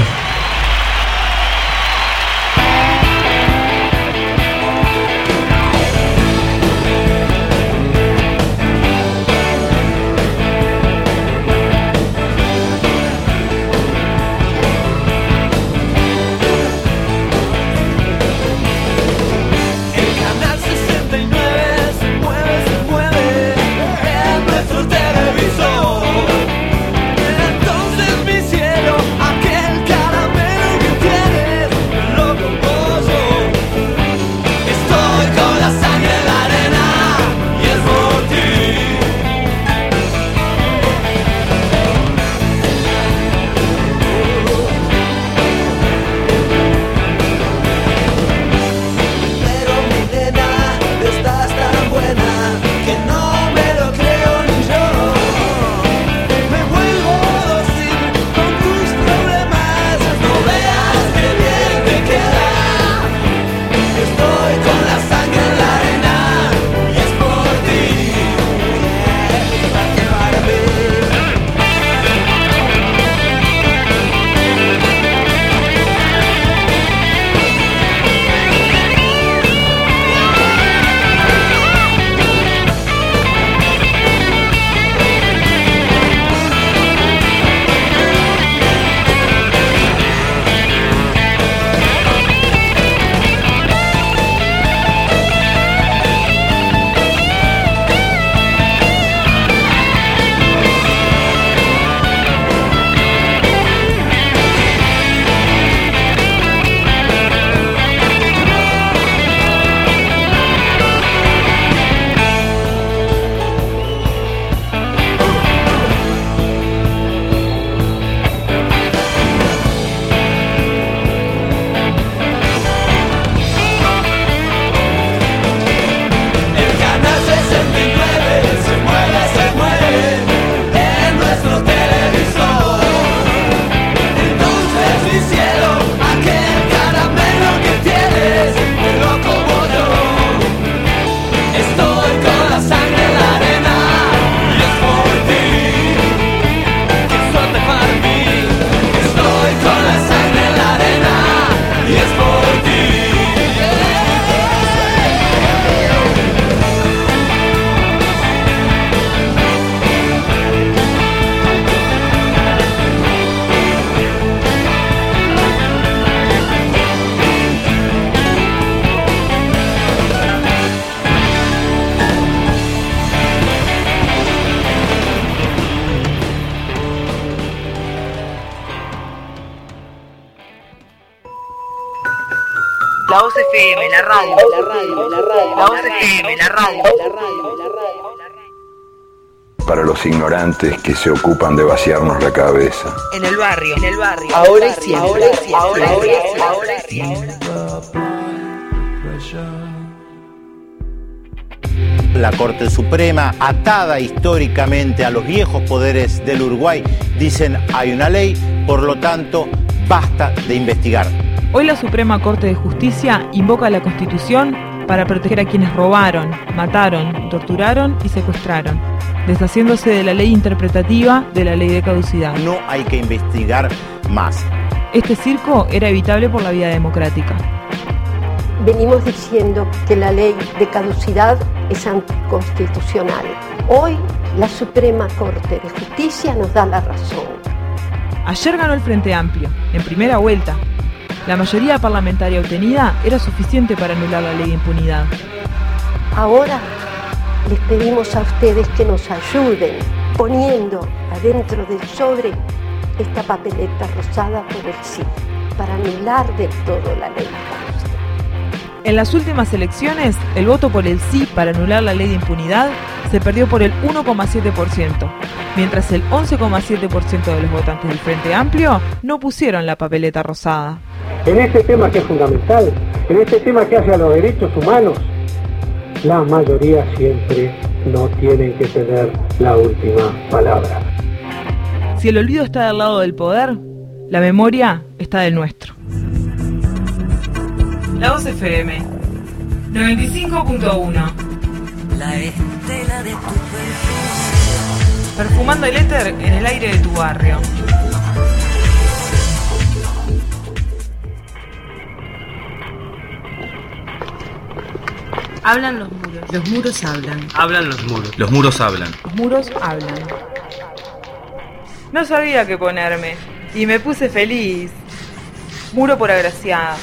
La Voz F M, la radio, la radio, la radio. La Voz F M, la radio, la radio, la radio. Para los ignorantes que se ocupan de vaciarnos la cabeza. En el barrio, en el barrio. Ahora y siempre, ahora y siempre, ahora y siempre, ahora y siempre. La Corte Suprema, atada históricamente a los viejos poderes del Uruguay, dicen hay una ley, por lo tanto, basta de investigar. Hoy la Suprema Corte de Justicia invoca la Constitución para proteger a quienes robaron, mataron, torturaron y secuestraron, deshaciéndose de la ley interpretativa de la ley de caducidad. No hay que investigar más. Este circo era evitable por la vía democrática. Venimos diciendo que la ley de caducidad es anticonstitucional. Hoy la Suprema Corte de Justicia nos da la razón. Ayer ganó el Frente Amplio, en primera vuelta. La mayoría parlamentaria obtenida era suficiente para anular la ley de impunidad. Ahora les pedimos a ustedes que nos ayuden poniendo adentro del sobre esta papeleta rosada por el sí, para anular del todo la ley de caducidad. En las últimas elecciones, el voto por el sí para anular la ley de impunidad se perdió por el uno coma siete por ciento, mientras el once coma siete por ciento de los votantes del Frente Amplio no pusieron la papeleta rosada. En este tema que es fundamental, en este tema que hace a los derechos humanos, la mayoría siempre no tienen que tener la última palabra. Si el olvido está del lado del poder, la memoria está del nuestro. La Voz F M noventa y cinco punto uno. La estela de tu perfume. Perfumando el éter en el aire de tu barrio. Hablan los muros. Los muros hablan. Hablan los muros. Los muros hablan. Los muros hablan. No sabía qué ponerme y me puse feliz. Muro por agraciada.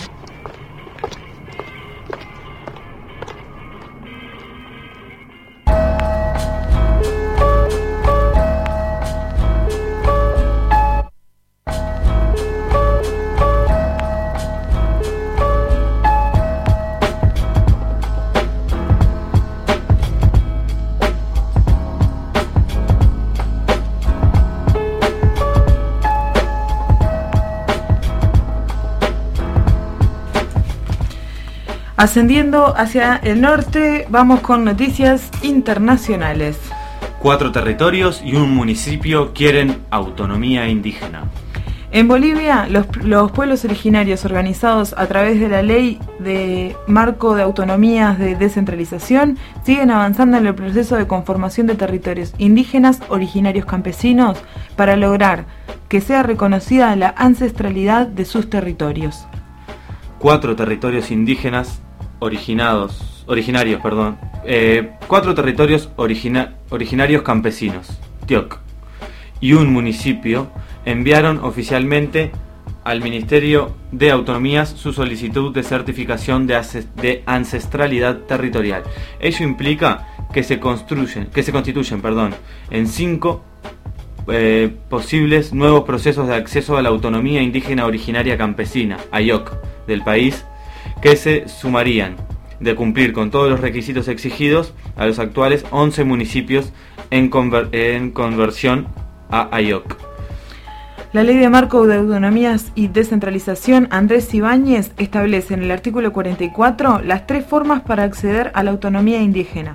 Ascendiendo hacia el norte, vamos con noticias internacionales. Cuatro territorios y un municipio quieren autonomía indígena. En Bolivia, los, los pueblos originarios organizados a través de la Ley de Marco de Autonomías de Descentralización siguen avanzando en el proceso de conformación de territorios indígenas originarios campesinos para lograr que sea reconocida la ancestralidad de sus territorios. Cuatro territorios indígenas originados, originarios, perdón, eh, cuatro territorios origina, originarios campesinos, Tioc, y un municipio enviaron oficialmente al Ministerio de Autonomías su solicitud de certificación de, de ancestralidad territorial. Ello implica que se construyen, que se constituyen, perdón, en cinco eh, posibles nuevos procesos de acceso a la autonomía indígena originaria campesina, A Y O C, del país, que se sumarían, de cumplir con todos los requisitos exigidos, a los actuales once municipios en, conver en conversión a A Y O C. La Ley de Marco de Autonomías y Descentralización Andrés Ibáñez establece en el artículo cuarenta y cuatro las tres formas para acceder a la autonomía indígena.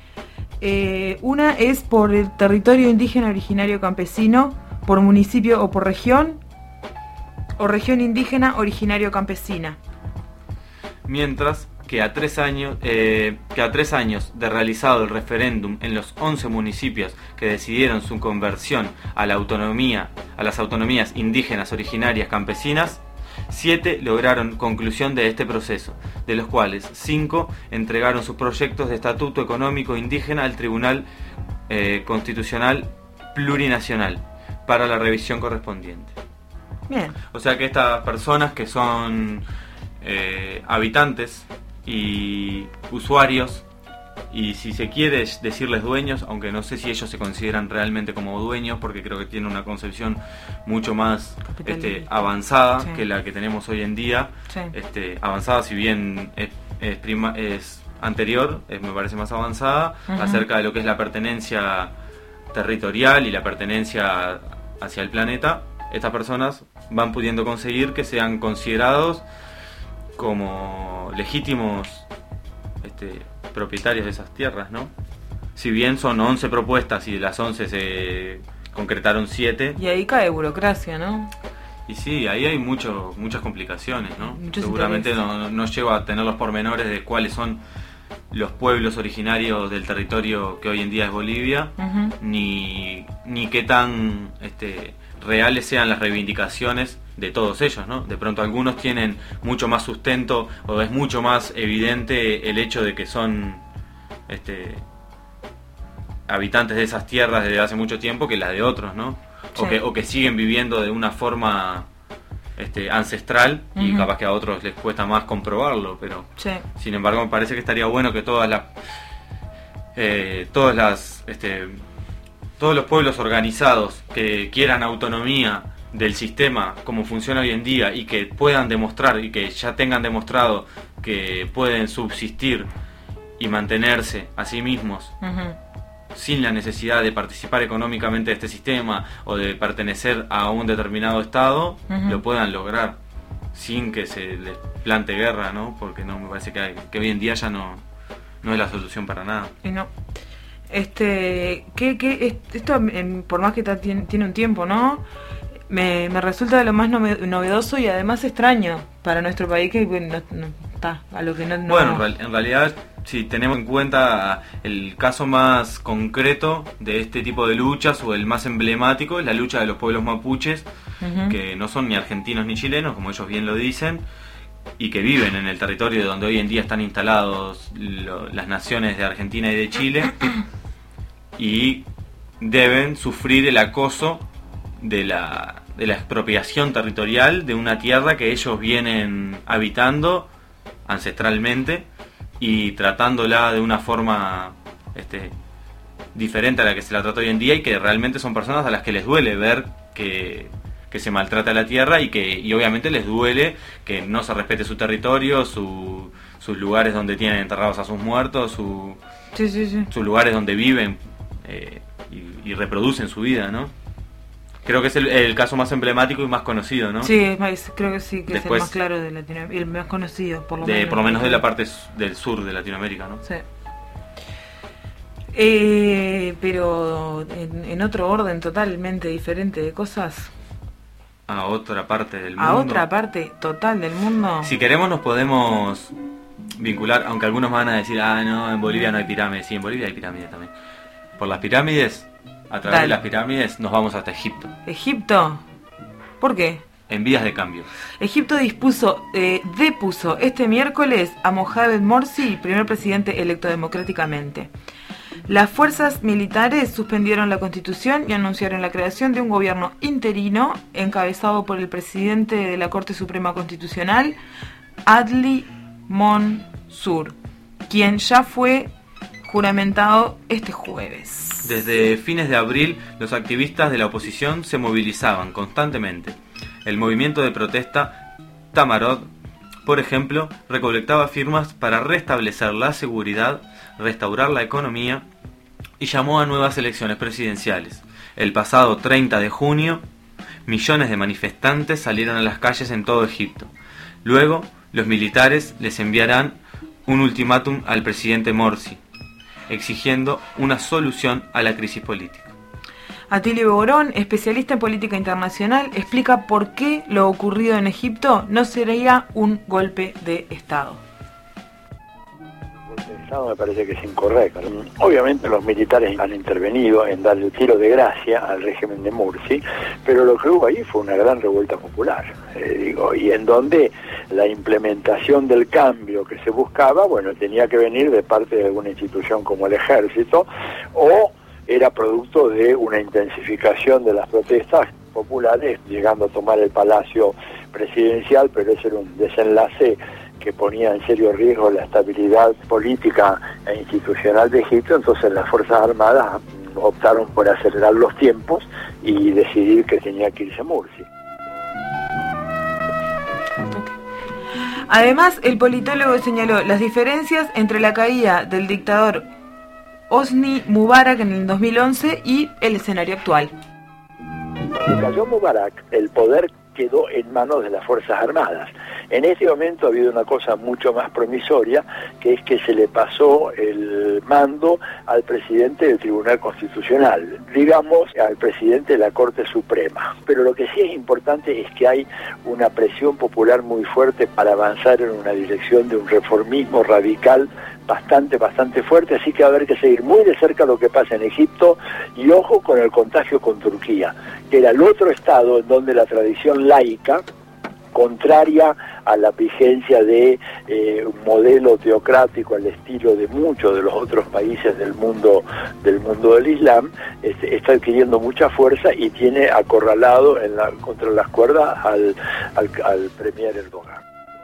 Eh, una es por el territorio indígena originario campesino, por municipio o por región, o región indígena originario campesina. Mientras que a tres años eh, que a tres años de realizado el referéndum en los once municipios que decidieron su conversión a la autonomía, a las autonomías indígenas originarias campesinas, siete lograron conclusión de este proceso, de los cuales cinco entregaron sus proyectos de estatuto económico indígena al Tribunal eh, Constitucional Plurinacional para la revisión correspondiente. Bien. O sea que estas personas que son eh, habitantes y usuarios y si se quiere decirles dueños, aunque no sé si ellos se consideran realmente como dueños, porque creo que tienen una concepción mucho más este, avanzada sí. que la que tenemos hoy en día, sí. este, avanzada si bien es, es, prima, es anterior, es, me parece más avanzada, uh-huh. acerca de lo que es la pertenencia territorial y la pertenencia hacia el planeta. Estas personas van pudiendo conseguir que sean considerados como legítimos este, propietarios de esas tierras, ¿no? Si bien son once propuestas y de las once se concretaron siete. Y ahí cae burocracia, ¿no? Y sí, ahí hay mucho, muchas complicaciones, ¿no? Muchos Seguramente no, no llego a tener los pormenores de cuáles son los pueblos originarios del territorio que hoy en día es Bolivia, uh-huh. ni, ni qué tan este, reales sean las reivindicaciones de todos ellos, ¿no? De pronto algunos tienen mucho más sustento o es mucho más evidente el hecho de que son este, habitantes de esas tierras desde hace mucho tiempo que las de otros, ¿no? Sí. O, que, o que siguen viviendo de una forma este, ancestral y uh-huh. capaz que a otros les cuesta más comprobarlo, pero sí. sin embargo me parece que estaría bueno que todas las eh, todas las este, todos los pueblos organizados que quieran autonomía del sistema como funciona hoy en día y que puedan demostrar y que ya tengan demostrado que pueden subsistir y mantenerse a sí mismos uh-huh. sin la necesidad de participar económicamente de este sistema o de pertenecer a un determinado estado, uh-huh. lo puedan lograr sin que se les plante guerra, ¿no? Porque no me parece que, hay, que hoy en día ya no, no es la solución para nada. Y no. Este, que, que esto por más que está, tiene, tiene un tiempo, ¿no? Me, me resulta de lo más novedoso y además extraño para nuestro país que bueno, no, no está a lo que no, no bueno en realidad si tenemos en cuenta el caso más concreto de este tipo de luchas o el más emblemático es la lucha de los pueblos mapuches uh-huh. que no son ni argentinos ni chilenos como ellos bien lo dicen y que viven en el territorio donde hoy en día están instalados lo, las naciones de Argentina y de Chile y deben sufrir el acoso de la, de la expropiación territorial de una tierra que ellos vienen habitando ancestralmente y tratándola de una forma este, diferente a la que se la trata hoy en día y que realmente son personas a las que les duele ver que, que se maltrata la tierra y que y obviamente les duele que no se respete su territorio, su, sus lugares donde tienen enterrados a sus muertos, su, sí, sí, sí. sus lugares donde viven eh, y, y reproducen su vida, ¿no? Creo que es el, el caso más emblemático y más conocido, ¿no? Sí, es más, creo que sí, que Después, es el más claro de Latinoamérica, el más conocido, por lo de, menos. Por lo menos de la parte del sur de Latinoamérica, ¿no? Sí. Eh, pero en, en otro orden totalmente diferente de cosas. A otra parte del mundo. A otra parte total del mundo. Si queremos nos podemos vincular, aunque algunos van a decir, ah, no, en Bolivia no hay pirámides. Sí, en Bolivia hay pirámides también. Por las pirámides... A través Dale. de las pirámides nos vamos hasta Egipto. ¿Egipto? ¿Por qué? En vías de cambio. Egipto dispuso, eh, depuso este miércoles a Mohamed Morsi, primer presidente electo democráticamente. Las fuerzas militares suspendieron la constitución y anunciaron la creación de un gobierno interino encabezado por el presidente de la Corte Suprema Constitucional, Adli Mansur, quien ya fue juramentado este jueves. Desde fines de abril, los activistas de la oposición se movilizaban constantemente. El movimiento de protesta Tamarod, por ejemplo, recolectaba firmas para restablecer la seguridad, restaurar la economía y llamó a nuevas elecciones presidenciales. El pasado treinta de junio, millones de manifestantes salieron a las calles en todo Egipto. Luego, los militares les enviarán un ultimátum al presidente Morsi, exigiendo una solución a la crisis política. Atilio Borón, especialista en política internacional, explica por qué lo ocurrido en Egipto no sería un golpe de Estado. El Estado me parece que es incorrecto. Obviamente los militares han intervenido en dar el tiro de gracia al régimen de Morsi, pero lo que hubo ahí fue una gran revuelta popular, eh, digo, y en donde la implementación del cambio que se buscaba, bueno, tenía que venir de parte de alguna institución como el ejército, o era producto de una intensificación de las protestas populares, llegando a tomar el palacio presidencial, pero ese era un desenlace que ponía en serio riesgo la estabilidad política e institucional de Egipto, entonces las Fuerzas Armadas optaron por acelerar los tiempos y decidir que tenía que irse Mursi. Además, el politólogo señaló las diferencias entre la caída del dictador Hosni Mubarak en el dos mil once y el escenario actual. Cuando cayó Mubarak, el poder quedó en manos de las Fuerzas Armadas. En este momento ha habido una cosa mucho más promisoria, que es que se le pasó el mando al presidente del Tribunal Constitucional, digamos, al presidente de la Corte Suprema. Pero lo que sí es importante es que hay una presión popular muy fuerte para avanzar en una dirección de un reformismo radical bastante, bastante fuerte, así que va a haber que seguir muy de cerca lo que pasa en Egipto y ojo con el contagio con Turquía, que era el otro estado en donde la tradición laica, contraria a la vigencia de eh, un modelo teocrático al estilo de muchos de los otros países del mundo del mundo del Islam, este, está adquiriendo mucha fuerza y tiene acorralado en la, contra las cuerdas al, al, al premier Erdogan.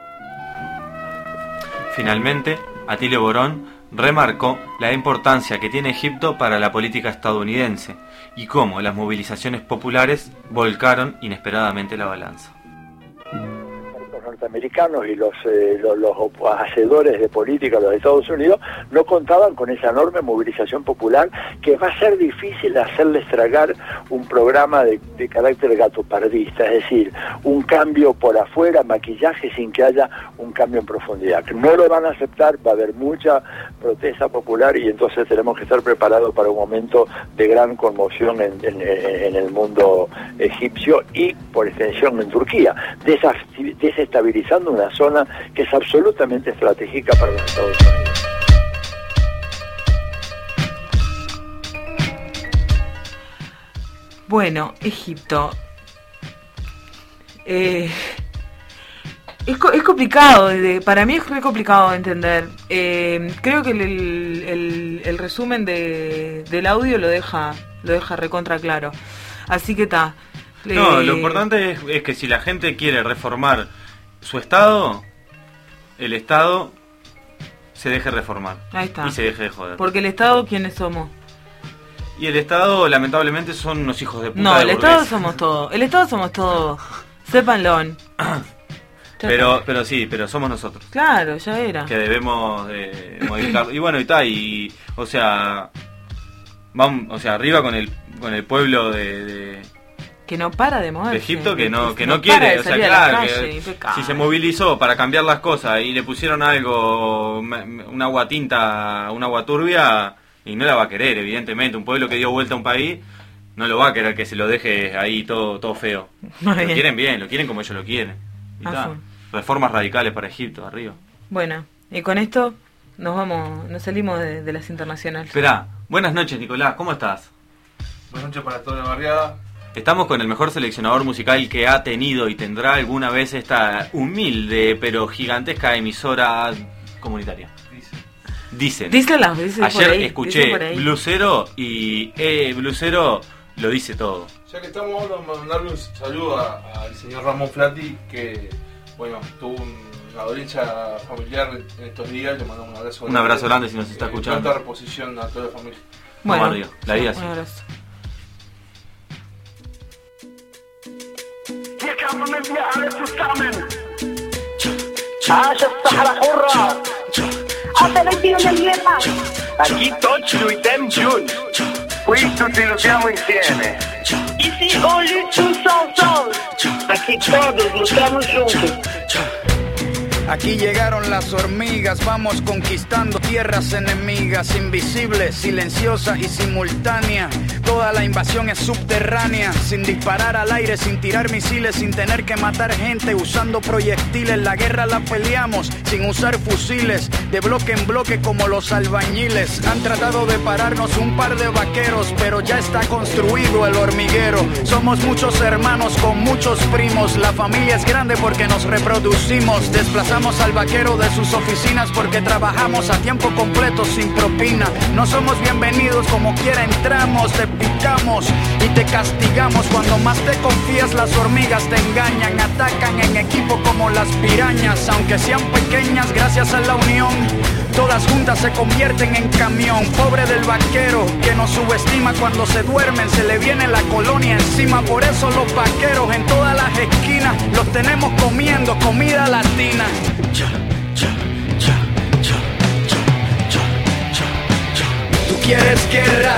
Finalmente, Atilio Borón remarcó la importancia que tiene Egipto para la política estadounidense y cómo las movilizaciones populares volcaron inesperadamente la balanza. Los norteamericanos y los, eh, los, los hacedores de política de los Estados Unidos no contaban con esa enorme movilización popular que va a ser difícil hacerles tragar un programa de, de carácter gatopardista, es decir, un cambio por afuera, maquillaje sin que haya un cambio en profundidad. No lo van a aceptar, va a haber mucha protesta popular y entonces tenemos que estar preparados para un momento de gran conmoción en, en, en el mundo egipcio y por extensión en Turquía, desestabilizando una zona que es absolutamente estratégica para los Estados Unidos. Bueno, Egipto. Eh, es, co es complicado, de, para mí es muy complicado de entender. Eh, creo que el, el, el resumen de, del audio lo deja, lo deja recontra claro. Así que está. No, lo importante es, es que si la gente quiere reformar su Estado, el Estado se deje reformar. Ahí está. Y se deje de joder. Porque el Estado, ¿quiénes somos? Y el Estado, lamentablemente, son unos hijos de puta. No, de el Estado somos todos. El Estado somos todos. Sépanlo. Pero, pero sí, pero somos nosotros. Claro, ya era. Que debemos de modificar. Y bueno, y está, y, o sea, vamos, o sea, arriba con el, con el pueblo de, de que no para de moverse. De Egipto que no, que no, no quiere, o sea, claro, calle, que si se movilizó para cambiar las cosas y le pusieron algo, un agua tinta, un agua turbia, y no la va a querer, evidentemente. Un pueblo que dio vuelta a un país no lo va a querer que se lo deje ahí todo, todo feo. Lo bien. quieren bien, lo quieren como ellos lo quieren. Y está. Reformas radicales para Egipto, arriba. Bueno, y con esto nos vamos, nos salimos de, de las internacionales. Espera, buenas noches, Nicolás, ¿cómo estás? Buenas noches para toda la barriada. Estamos con el mejor seleccionador musical que ha tenido y tendrá alguna vez esta humilde pero gigantesca emisora comunitaria. Dicen. Dicen las veces. Ayer por ahí, escuché Blusero y eh, Blusero lo dice todo. Ya que estamos, vamos a mandarle un saludo al señor Ramón Flati, que bueno, tuvo una dolencia familiar en estos días. Le mandamos un abrazo grande. Un abrazo grande si nos está eh, escuchando. Tanta reposición a toda la familia. Bueno, Mario, la vida sí. Un abrazo. Aquí tutti luttiamo junti. Qui tutti luttiamo insieme. Ici on lutte tous ensemble. Aquí todos luchamos juntos. Aquí llegaron las hormigas, vamos conquistando tierras enemigas, invisibles, silenciosas y simultáneas. Toda la invasión es subterránea, sin disparar al aire, sin tirar misiles, sin tener que matar gente, usando proyectiles. La guerra la peleamos sin usar fusiles, de bloque en bloque como los albañiles. Han tratado de pararnos un par de vaqueros, pero ya está construido el hormiguero. Somos muchos hermanos con muchos primos, la familia es grande porque nos reproducimos, desplazamos Echamos al vaquero de sus oficinas porque trabajamos a tiempo completo sin propina. No somos bienvenidos, como quiera entramos, te picamos y te castigamos. Cuando más te confías las hormigas te engañan, atacan en equipo como las pirañas. Aunque sean pequeñas, gracias a la unión, todas juntas se convierten en camión. Pobre del vaquero que nos subestima, cuando se duermen se le viene la colonia encima. Por eso los vaqueros en todas las esquinas los tenemos comiendo comida latina. Cha, cha, cha, cha, cha, cha, cha, cha. Tú quieres guerra,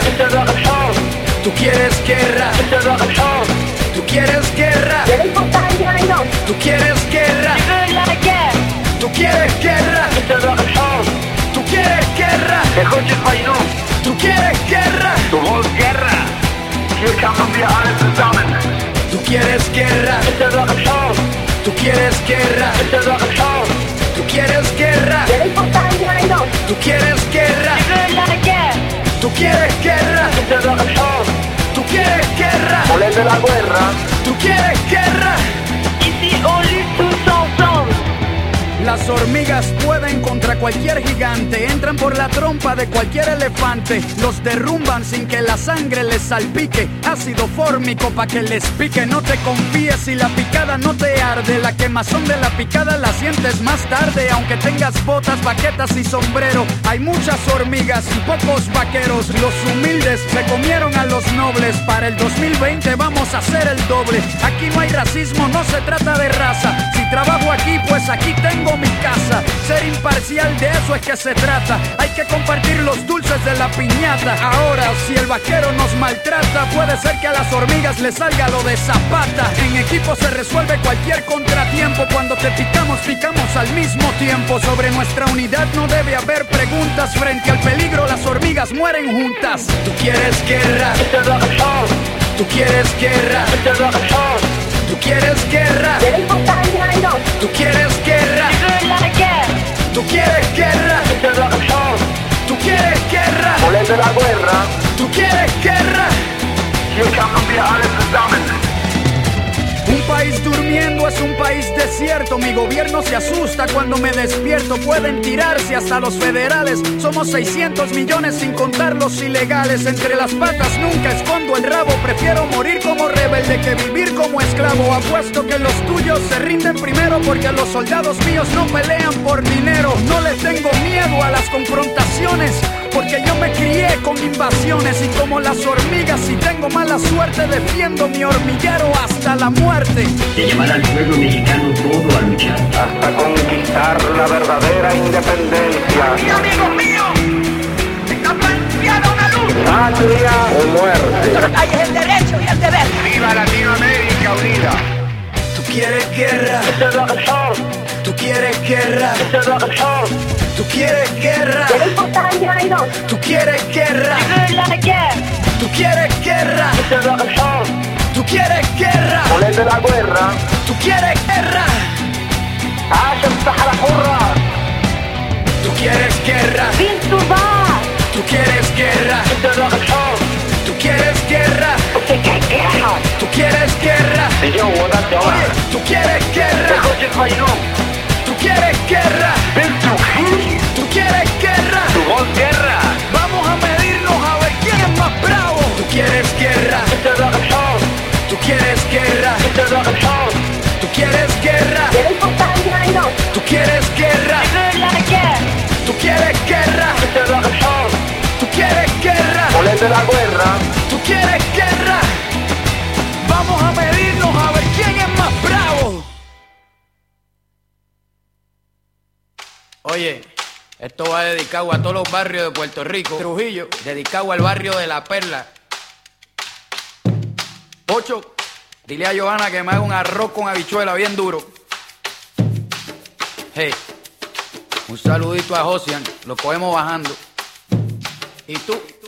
tú quieres guerra, tú quieres guerra, tú quieres guerra, tú quieres guerra, tú quieres guerra, tú quieres guerra, Du willst Guerra. Hier kämpfen wir alle zusammen. tú quieres guerra, tú quieres guerra, tú quieres guerra, tú quieres guerra, tú quieres guerra, tú quieres guerra, Volver de la guerra. tú quieres guerra. Ici on lutte tous ensemble. Las hormigas pueden contra cualquier gigante, entran por la trompa de cualquier elefante, los derrumban sin que la sangre les salpique, ácido fórmico pa' que les pique. No te confíes si la picada no te arde, la quemazón de la picada la sientes más tarde. Aunque tengas botas, baquetas y sombrero, hay muchas hormigas y pocos vaqueros. Los humildes se comieron a los nobles, para el dos mil veinte vamos a hacer el doble. Aquí no hay racismo, no se trata de raza, si trabajo aquí pues aquí tengo mi casa. Ser imparcial, de eso es que se trata, hay que compartir los dulces de la piñata. Ahora si el vaquero nos maltrata, puede ser que a las hormigas les salga lo de Zapata. En equipo se resuelve cualquier contratiempo, cuando te picamos, picamos al mismo tiempo. Sobre nuestra unidad no debe haber preguntas, frente al peligro las hormigas mueren juntas. Tú quieres guerra, tú quieres guerra, tú quieres guerra, tú quieres guerra, tú quieres guerra, tú quieres guerra, Volver de la guerra. tú quieres guerra. Hier kämpfen wir alle zusammen. Un país durmiendo es un país desierto. Mi gobierno se asusta cuando me despierto. Pueden tirarse hasta los federales. Somos seiscientos millones sin contar los ilegales. Entre las patas nunca escondo el rabo. Prefiero morir como rebelde que vivir como esclavo. Apuesto que los tuyos se rinden primero, porque los soldados míos no pelean por dinero. No le tengo miedo a las confrontaciones, porque yo me crié con invasiones. Y como las hormigas, si tengo mala suerte, defiendo mi hormiguero hasta la muerte. De llevar al pueblo mexicano todo a luchar. Hasta conquistar la verdadera independencia. ¡Mi amigo mío! ¡Está planteada una lucha! Patria o muerte. Hay el derecho y el deber. ¡Viva Latinoamérica unida! Tú quieres guerra, tú quieres guerra, tú quieres guerra, tú quieres guerra, tú quieres guerra, tú quieres guerra, Volver de la guerra. tú quieres guerra, عاش الصحراء حرة. tú quieres guerra, tú quieres guerra, tú quieres guerra, tú quieres guerra, الجو ده الجواب. oye, tú quieres guerra, تخش الفينوم. tú quieres guerra, بالتوحيد. tú quieres guerra. Du willst Guerra. Vamos a medirnos a ver quién es más bravo. Tú quieres guerra, tú quieres guerra, tú quieres guerra, tú quieres guerra, tú quieres guerra, tú quieres guerra, Volver de la guerra. tú quieres guerra. Vamos a medirnos a ver quién es más bravo. Oye, esto va dedicado a todos los barrios de Puerto Rico. Trujillo, dedicado al barrio de La Perla. Pocho, dile a Johanna que me haga un arroz con habichuela bien duro. Hey, un saludito a Josian, lo cogemos bajando. ¿Y tú?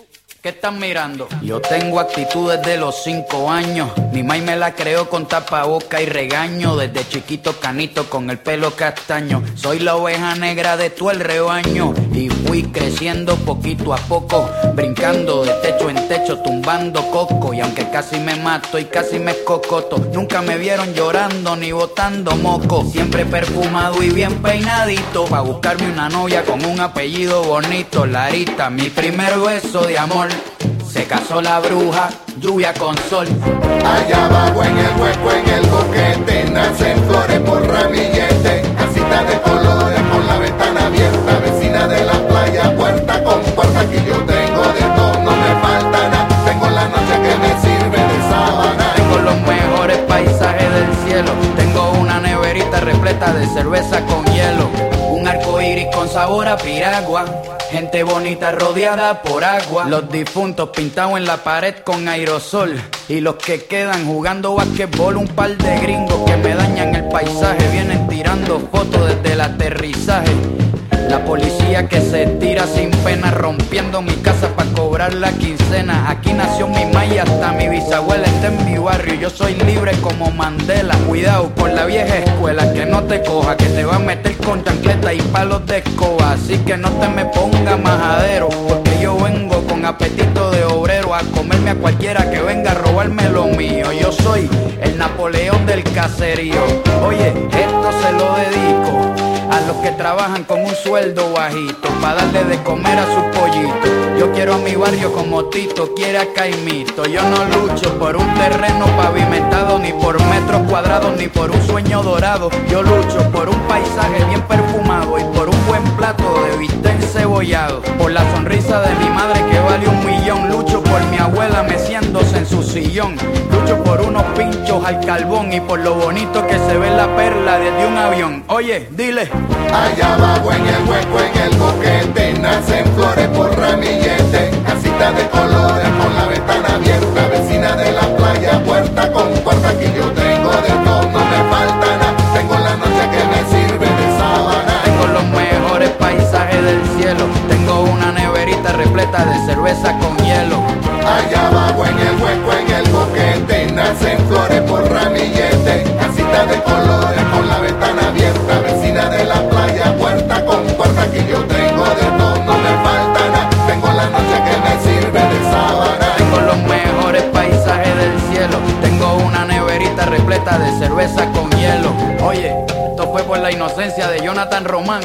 ¿Qué están mirando? Yo tengo actitud desde los cinco años. Mi mai me la creó con tapaboca y regaño. Desde chiquito canito con el pelo castaño. Soy la oveja negra de todo el rebaño. Y fui creciendo poquito a poco, brincando de techo en techo, tumbando coco. Y aunque casi me mato y casi me escocoto, nunca me vieron llorando ni botando moco. Siempre perfumado y bien peinadito, pa' buscarme una novia con un apellido bonito. Larita, mi primer beso de amor. Se casó la bruja, lluvia con sol. Allá abajo en el hueco, en el boquete, nacen flores por ramillete. Casita de colores con la ventana abierta, vecina de la playa, puerta con puerta. Aquí yo tengo de todo, no me falta nada. Tengo la noche que me sirve de sábana. Tengo los mejores paisajes del cielo. Tengo una neverita repleta de cerveza con hielo. Un arco iris con sabor a piragua. Gente bonita rodeada por agua. Los difuntos pintados en la pared con aerosol. Y los que quedan jugando basquetbol. Un par de gringos que me dañan el paisaje. Vienen tirando fotos desde el aterrizaje. La policía que se tira sin pena, rompiendo mi casa pa' cobrar la quincena. Aquí nació mi maya, hasta mi bisabuela está en mi barrio. Yo soy libre como Mandela. Cuidado con la vieja escuela, que no te coja, que te va a meter con chancleta y palos de escoba. Así que no te me ponga majadero, porque yo vengo con apetito de obrero a comerme a cualquiera que venga a robarme lo mío. Yo soy el Napoleón del caserío. Oye, esto se lo dedico a los que trabajan con un sueldo bajito, pa' darle de comer a su pollito. Yo quiero a mi barrio como Tito quiere a Caimito. Yo no lucho por un terreno pavimentado, ni por metros cuadrados, ni por un sueño dorado. Yo lucho por un paisaje bien perfumado y por un buen plato de bistec encebollado. Por la sonrisa de mi madre que vale un millón. Lucho por mi abuela meciéndose en su sillón. Lucho por unos pinchos al carbón y por lo bonito que se ve la perla desde un avión. Oye, dile. Allá abajo en el hueco, en el boquete, nacen flores por ramillete. Casita de colores con la ventana abierta, vecina de la playa, puerta con puerta. Aquí yo tengo de todo, no me falta nada. Tengo la noche que me sirve de sábana. Tengo los mejores paisajes del cielo. Tengo una neverita repleta de cerveza con hielo. Allá abajo en el hueco, en el boquete, nacen flores por ramillete. Casita de colores con la ventana abierta, vecina de la playa, puerta con puerta. Aquí yo tengo de todo, no me falta nada. Tengo la noche que me sirve de sábana. Tengo los mejores paisajes del cielo. Tengo una neverita repleta de cerveza con hielo. Oye, esto fue por la inocencia de Jonathan Román.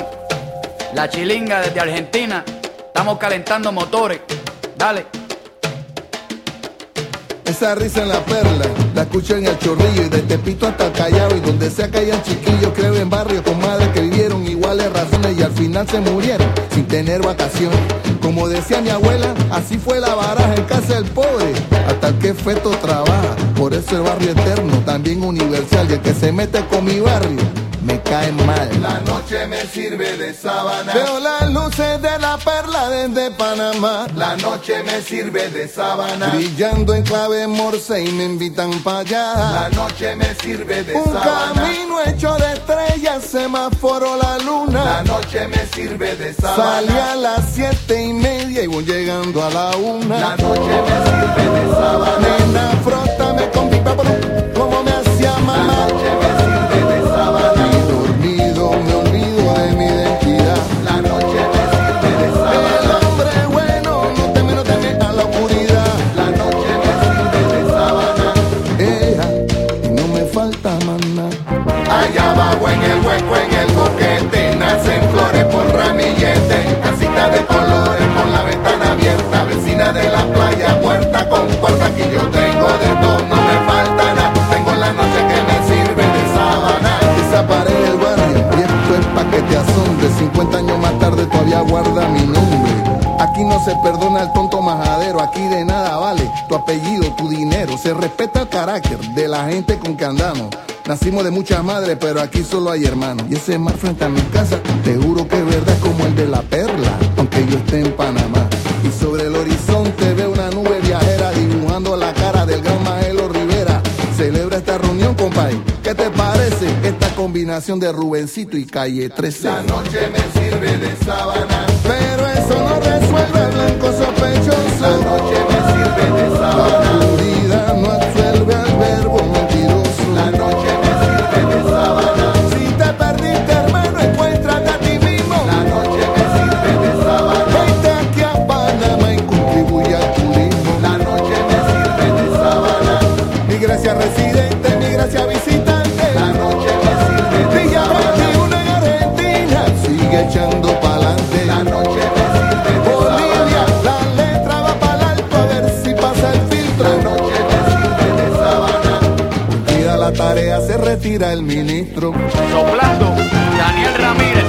La chilinga desde Argentina. Estamos calentando motores. Dale. Esa risa en la perla, la escucho en el Chorrillo y de Tepito hasta el Callao. Y donde sea que hayan chiquillos, creo en barrios con madres que vivieron iguales razones y al final se murieron sin tener vacaciones. Como decía mi abuela, así fue la baraja en casa del pobre, hasta el que feto trabaja. Por eso el barrio eterno, también universal, y el que se mete con mi barrio me cae mal. La noche me sirve de sábana. Veo las luces de la perla desde Panamá. La noche me sirve de sábana. Brillando en clave morse y me invitan para allá. La noche me sirve de Un sábana. Un camino hecho de estrellas, semáforo la luna. La noche me sirve de sábana. Salí a las siete y media y voy llegando a la una. La noche me sirve de sábana. Nena, frótame con mi papá como me hacía mamá. La noche me sirve de sábana. Me olvido de mi identidad. La noche me sirve de sábana. El hombre bueno no teme, no teme a la oscuridad. La noche me sirve de sábana. Ea, y no me falta más nada. Allá abajo en el hueco, en el boquete, nacen flores por ramillete. Casita de colores con la ventana abierta, vecina de la playa, puerta con puerta. Aquí yo tengo de todo, no me falta nada. Tengo la noche que me sirve de sábana. Desaparece el barrio y esto es pa' que te asombre. cincuenta años más tarde todavía guarda mi nombre. Aquí no se perdona el tonto majadero. Aquí de nada vale tu apellido, tu dinero. Se respeta el carácter de la gente con que andamos. Nacimos de muchas madres, pero aquí solo hay hermanos. Y ese mar frente a mi casa, te juro que es verdad, como el de la perla, aunque yo esté en Panamá. Y sobre el horizonte veo una nube viajera dibujando la cara del gran Maelo Rivera. Celebra esta reunión, compay. ¿Qué te parece esta combinación de Rubencito y Calle trece? La noche me sirve de sábana, pero eso no resuelve el blanco sospechoso. mentiroso. La noche me sirve de sábana. La oscuridad no absuelve al verbo mentiroso. La noche me sirve de sábana. Si te perdiste, hermano, encuéntrate a ti mismo. La noche me sirve de sábana. Vente aquí a Panamá y contribuye al turismo. La noche me sirve de sábana. Mi gracia residente, mi gracia visitante. La noche me sirve de Villa veintiuno en Argentina, sigue echando pa'lante. La noche me sirve de Bolivia, la letra va pa'l alto a ver si pasa el filtro. La noche me sirve de sábana. Cumplida la tarea se retira el ministro. Soplando, Daniel Ramírez.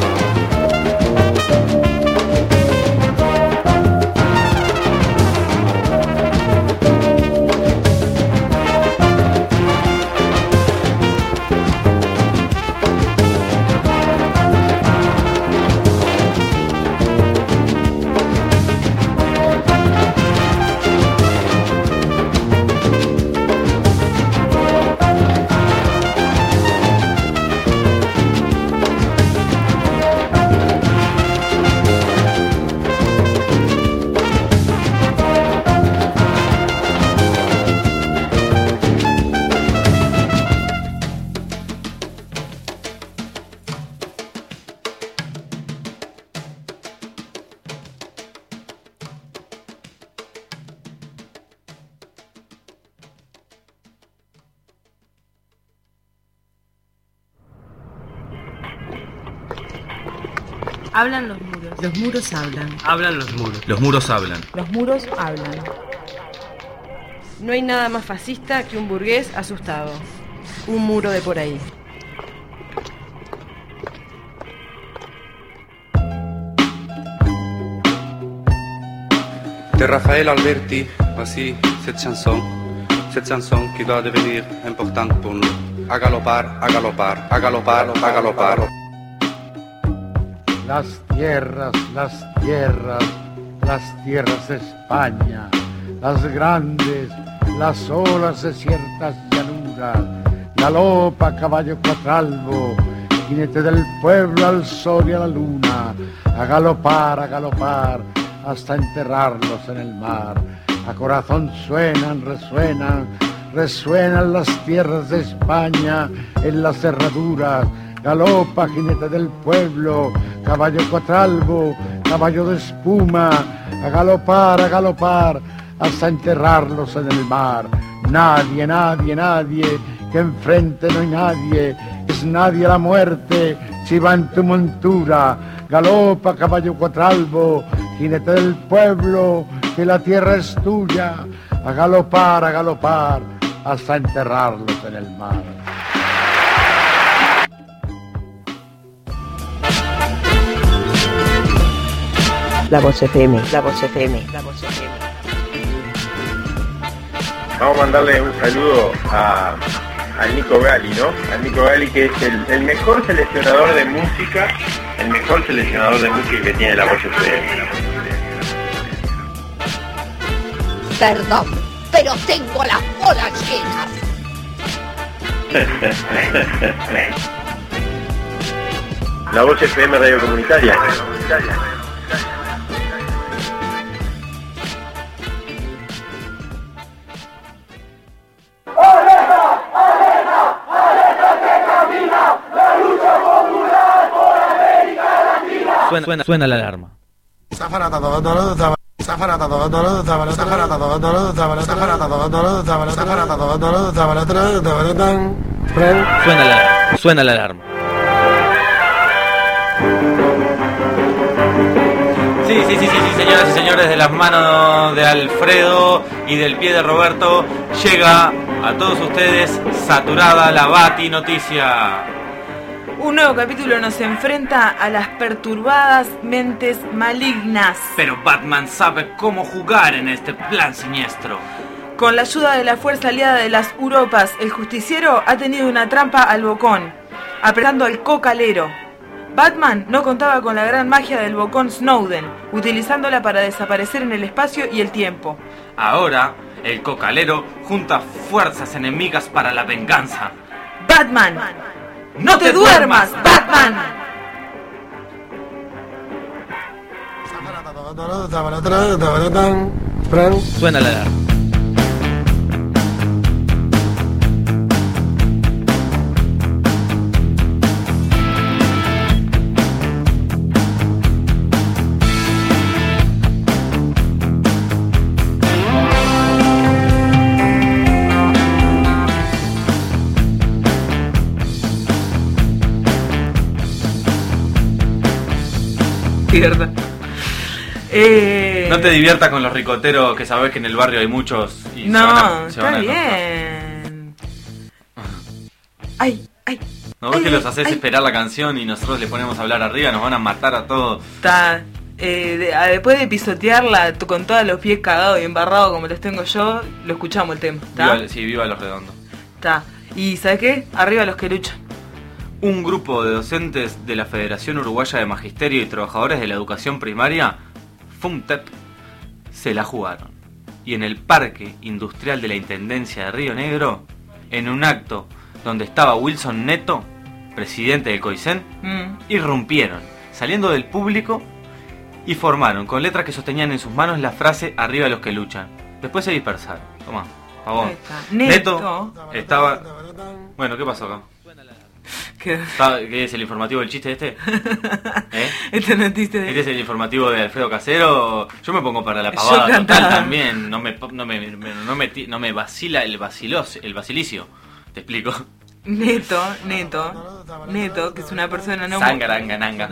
Hablan los muros. Los muros hablan. Hablan los muros. Los muros hablan. Los muros hablan. No hay nada más fascista que un burgués asustado. Un muro de por ahí. De Rafael Alberti, voici cette chanson. Cette chanson qui doit devenir importante pour nous. A galopar, a galopar, a galopar, a galopar. Las tierras, las tierras, las tierras de España, las grandes, las olas de ciertas llanuras, galopa caballo cuatralbo, jinete del pueblo al sol y a la luna, a galopar, a galopar, hasta enterrarlos en el mar. A corazón suenan, resuenan, resuenan las tierras de España en las cerraduras. Galopa, jinete del pueblo, caballo cuatralbo, caballo de espuma, a galopar, a galopar, hasta enterrarlos en el mar. Nadie, nadie, nadie, que enfrente no hay nadie, es nadie la muerte, si va en tu montura. Galopa, caballo cuatralbo, jinete del pueblo, que la tierra es tuya, a galopar, a galopar, hasta enterrarlos en el mar. La Voz F M, La Voz F M, La Voz F M. Vamos a mandarle un saludo a, al Nico Gali, ¿no? Al Nico Gali, que es el, el mejor seleccionador de música, el mejor seleccionador de música que tiene La Voz F M. Perdón, pero tengo las bolas llenas. La Voz F M Radio Comunitaria. Suena, suena, suena la alarma. Suena la, suena la alarma. Sí, sí, sí, sí, sí, señoras y señores, de las manos de Alfredo y del pie de Roberto llega a todos ustedes Saturada la Bati Noticia. Un nuevo capítulo nos enfrenta a las perturbadas mentes malignas. Pero Batman sabe cómo jugar en este plan siniestro. Con la ayuda de la fuerza aliada de las Europas, el justiciero ha tenido una trampa al bocón, apretando al cocalero. Batman no contaba con la gran magia del bocón Snowden, utilizándola para desaparecer en el espacio y el tiempo. Ahora, el cocalero junta fuerzas enemigas para la venganza. ¡Batman! ¡No te duermas, Batman! Fran. Suena la alarma. Cierto. Eh... No te diviertas con los ricoteros que sabes que en el barrio hay muchos y no, se van a, se está van a bien. Ay, ay. ¿No ves ay, que los ay, haces ay. esperar la canción y nosotros le ponemos a hablar arriba? Nos van a matar a todos. Está. Eh, de- a- después de pisotearla t- con todos los pies cagados y embarrados como los tengo yo, lo escuchamos el tema. ¿Está? Viva, sí, viva los redondos. Está. ¿Y sabes qué? Arriba los que luchan. Un grupo de docentes de la Federación Uruguaya de Magisterio y Trabajadores de la Educación Primaria, FUMTEP, se la jugaron. Y en el Parque Industrial de la Intendencia de Río Negro, en un acto donde estaba Wilson Neto, presidente del COICEN, Mm. irrumpieron, saliendo del público, y formaron con letras que sostenían en sus manos la frase "arriba los que luchan". Después se dispersaron. Tomá, pavón. Ahí está. Neto. Neto. estaba... Bueno, ¿qué pasó acá? ¿Qué? Estaba- ¿Qué es el informativo del chiste este? ¿Eh? Esta noticia de... ¿Este es el informativo de Alfredo Casero? Yo me pongo para la Yo pavada total cantaba. también. No me, no me, me- no me, ti- no me vacila el vacilos, el vacilicio. Te explico. Neto, Neto, Neto, que es una persona no... Sangarangananga.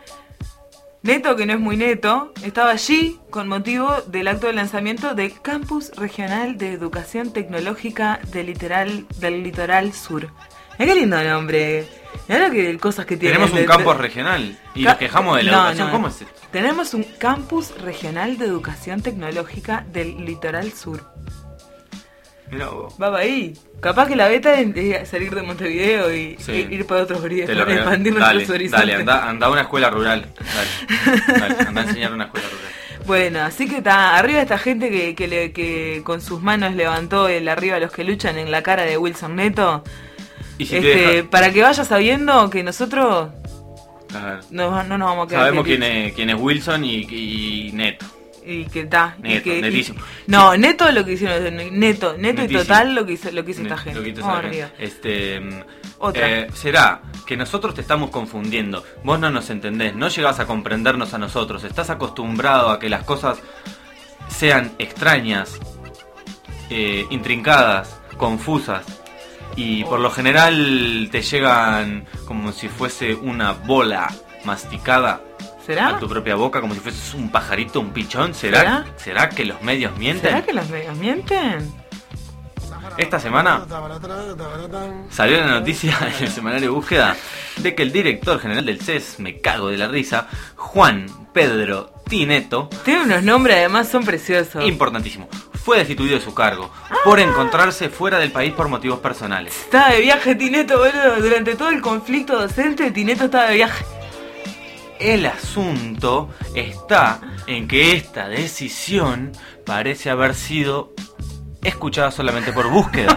Neto, que no es muy neto, estaba allí con motivo del acto de lanzamiento del Campus Regional de Educación Tecnológica del Litoral, del Litoral Sur. Mirá qué lindo nombre. Mirá lo que cosas que tiene. Tenemos un campus regional y Ca- nos quejamos de la No, educación. no. ¿Cómo es esto? Tenemos un Campus Regional de Educación Tecnológica del Litoral Sur. Mirá vos. Va ahí. Capaz que la beta es es salir de Montevideo y Sí. y ir para otros Te horizontes, lo para regalo. expandir Dale, nuestros horizontes. dale, anda, anda a una escuela rural. Dale, dale, anda a enseñar a una escuela rural. Bueno, así que está arriba esta gente que, que, le- que con sus manos levantó el arriba a los que luchan en la cara de Wilson Neto. Y si te Este, deja- para que vayas sabiendo que nosotros A ver. no, no nos vamos a quedar Sabemos quién quietitos. es, quién es Wilson y, y Neto. Y que está. y Neto, que- y- netísimo. No, neto lo que hicieron, neto, neto y Netísimo. total lo que hizo, lo que hizo Ne- esta gente. lo que hizo Vamos esta arriba. gente. Este, mm, Otra. eh, será que nosotros te estamos confundiendo. Vos no nos entendés, no llegás a comprendernos a nosotros. Estás acostumbrado a que las cosas sean extrañas, eh, intrincadas, confusas. Y por lo general te llegan como si fuese una bola masticada. ¿Será? A tu propia boca, como si fueses un pajarito, un pichón. ¿Será? ¿Será? ¿Será que los medios mienten? ¿Será que los medios mienten? Esta semana salió la noticia en el semanario Búsqueda de que el director general del C E S, me cago de la risa, Juan Pedro Tineto, Tiene unos nombres además, son preciosos. importantísimo, fue destituido de su cargo por encontrarse fuera del país por motivos personales. Estaba de viaje Tineto, boludo. Durante todo el conflicto docente, Tineto estaba de viaje. El asunto está en que esta decisión parece haber sido escuchada solamente por Búsqueda.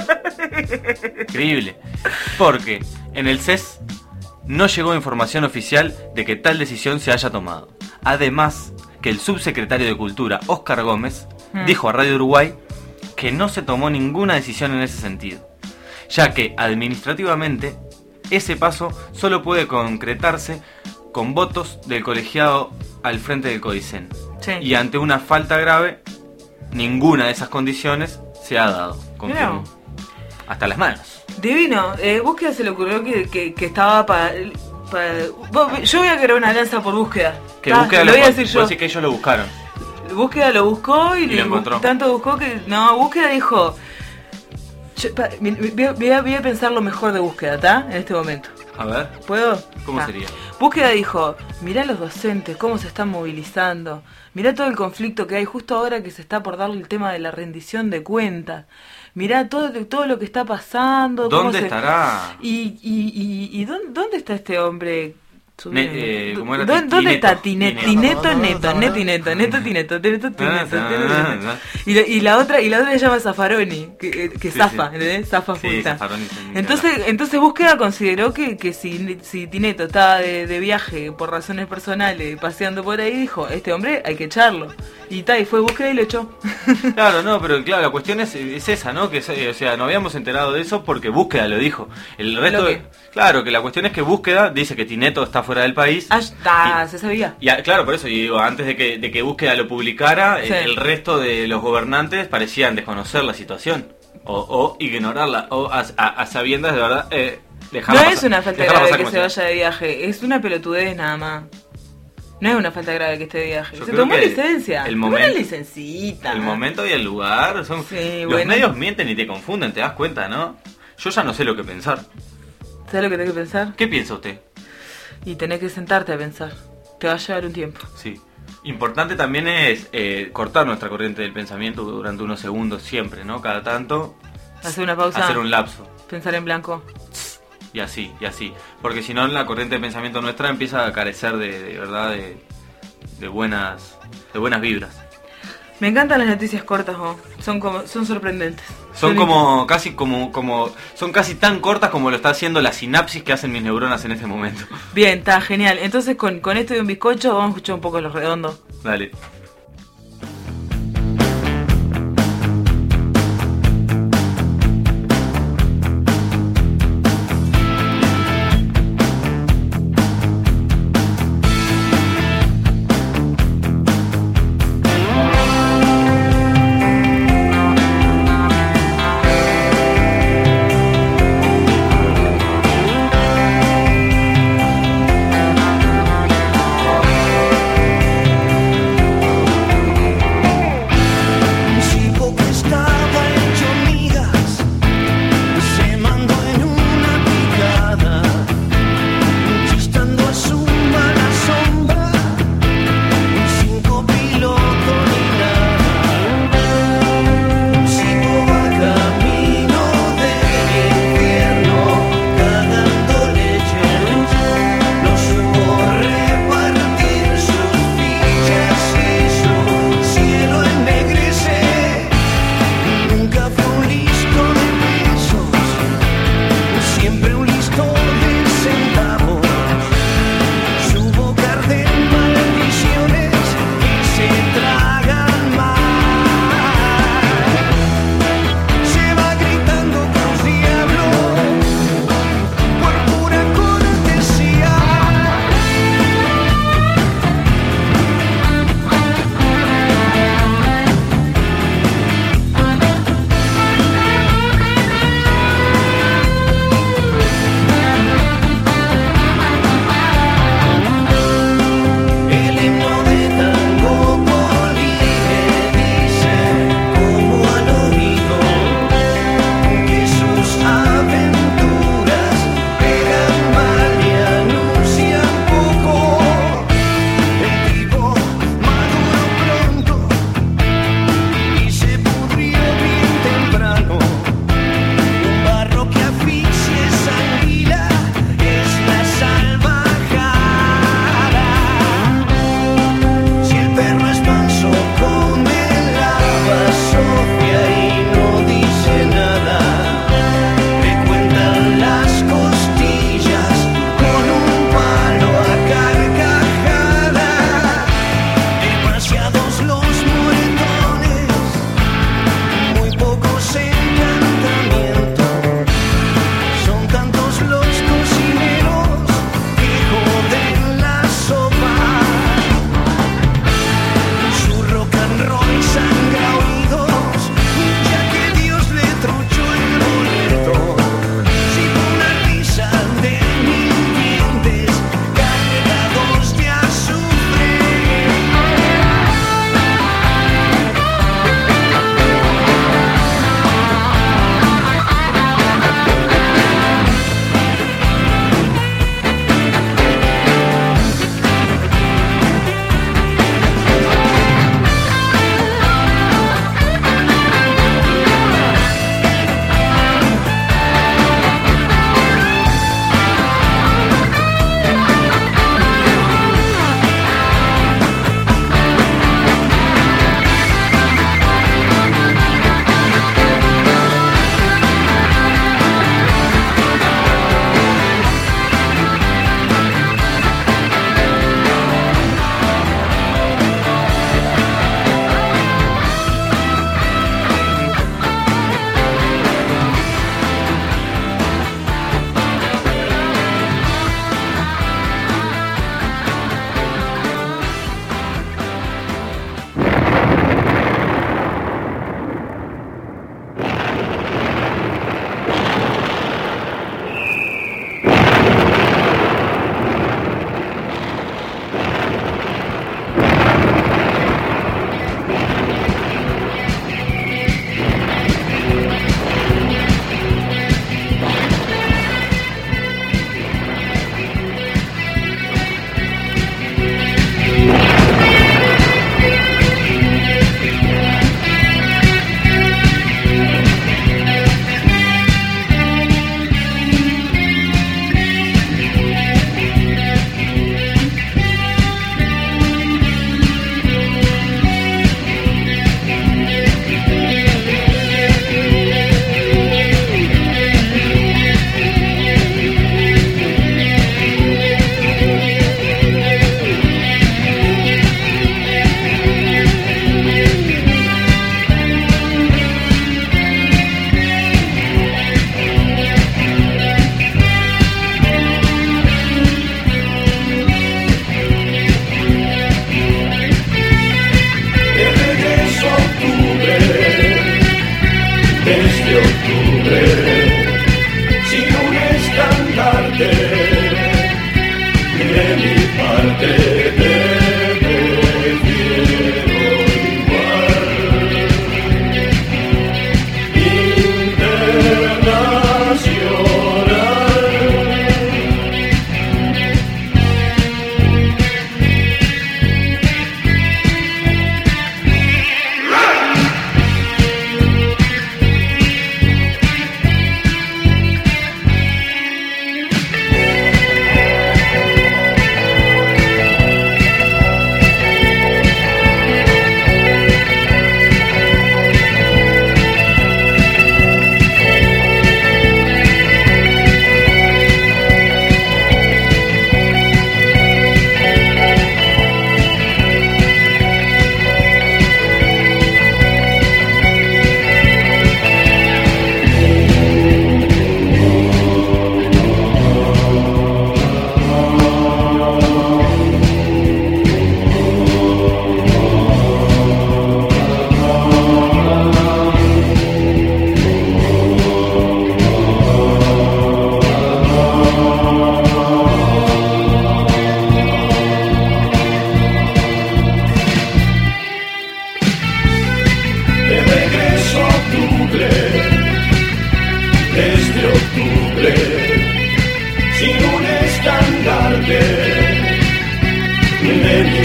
Increíble. Porque en el C E S no llegó información oficial de que tal decisión se haya tomado. Además, que el subsecretario de Cultura, Óscar Gómez, Hmm. dijo a Radio Uruguay que no se tomó ninguna decisión en ese sentido, ya que administrativamente ese paso solo puede concretarse con votos del colegiado al frente del CODICEN. Sí. Y ante una falta grave, ninguna de esas condiciones se ha dado. Confirmo. Mirá. Hasta las manos. Divino. Eh, Búsqueda se le ocurrió que, que, que estaba para... Yo voy a querer una alianza por Búsqueda. Que Ah, Búsqueda lo lo, voy a encont- decir vos yo. decís que ellos lo buscaron. Búsqueda lo buscó y, Y le lo encontró. tanto buscó que... No, Búsqueda dijo... Yo- pa- mi- mi- voy, a, voy a- voy a pensar lo mejor de Búsqueda, ¿está? En este momento. A ver, ¿Puedo? ¿cómo Ta. sería? Búsqueda dijo, mirá los docentes, cómo se están movilizando, mirá todo el conflicto que hay justo ahora que se está por darle el tema de la rendición de cuentas, mirá todo, todo lo que está pasando. cómo ¿Dónde se- estará? ¿Y, y, y, y dónde, dónde está este hombre Ne, eh, ¿cómo era? ¿Dónde, ¿Dónde Tineto. está Tineto? Tineto, neto, neto y neto, neto, tineto, neto, tineto, neto. Y la, y la otra, y la otra se llama Zaffaroni, que, que Sí, zafa, sí. ¿entendés? Zafa Sí, fusta. Zaffaroni se me Entonces, entonces Búsqueda consideró que, que si, si Tineto estaba de, de viaje por razones personales, paseando por ahí, dijo, este hombre hay que echarlo. Y tal, y fue Búsqueda y lo echó. Claro, no, pero claro, la cuestión es, es esa, ¿no? Que, o sea, no habíamos enterado de eso porque Búsqueda lo dijo. El resto, ¿Lo de, claro, que la cuestión es que Búsqueda dice que Tineto está fuera del país. Ah, está, se sabía. Y, a- claro, por eso, y digo, antes de que, de que Búsqueda lo publicara, Sí. el, el resto de los gobernantes parecían desconocer la situación. O, o ignorarla, o a, a, a sabiendas de verdad, eh, dejarla No pasar- es una falta dejarla grave pasar que como se si- vaya de viaje, es una pelotudez nada más. No es una falta grave que esté de viaje. Yo Se creo tomó que licencia. el Tomó momento- una licencita. El momento y el lugar son... Sí, los bueno. medios mienten y te confunden, te das cuenta, ¿no? Yo ya no sé lo que pensar. ¿Sabes lo que tenés que pensar? ¿Qué piensa usted? Y tenés que sentarte a pensar. Te va a llevar un tiempo. Sí. Importante también es eh, cortar nuestra corriente del pensamiento durante unos segundos siempre, ¿no? Cada tanto. Hacer una pausa. Hacer un lapso. Pensar en blanco. Y así, y así. Porque si no, la corriente de pensamiento nuestra empieza a carecer de, de verdad de, de buenas de buenas vibras. Me encantan las noticias cortas, oh. son como, son sorprendentes. Son como casi como como son casi tan cortas como lo está haciendo la sinapsis que hacen mis neuronas en este momento. Bien, está genial. Entonces con, con esto de un bizcocho vamos a escuchar un poco Los Redondos. Dale. Thank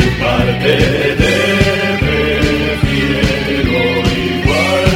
parte de prefiero igual.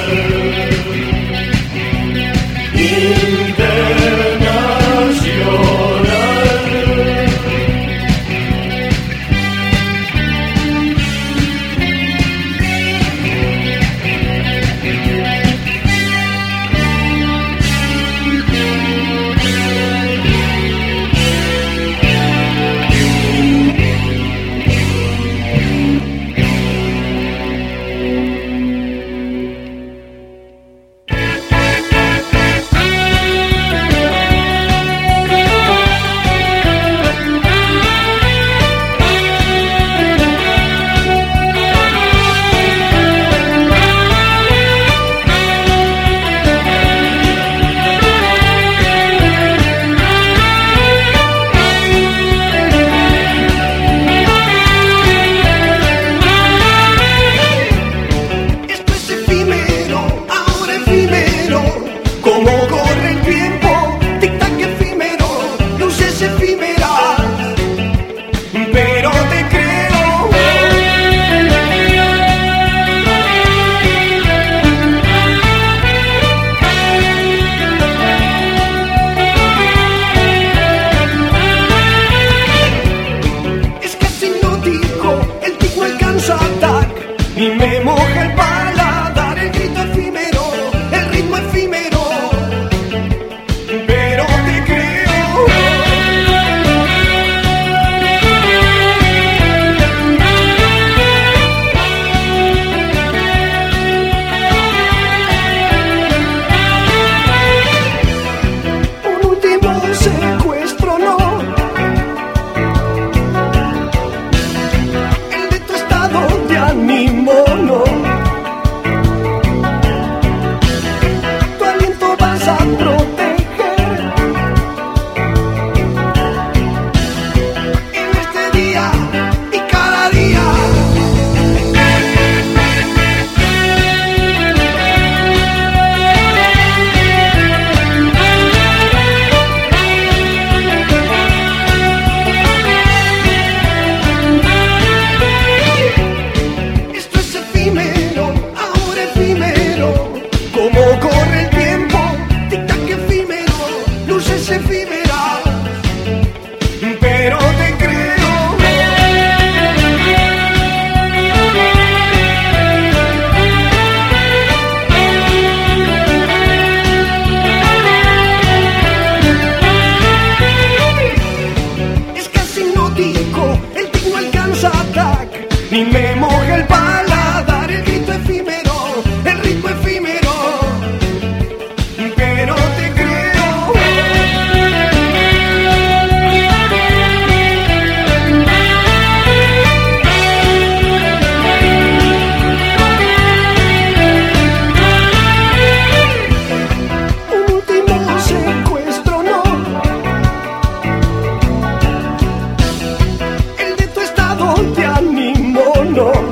No.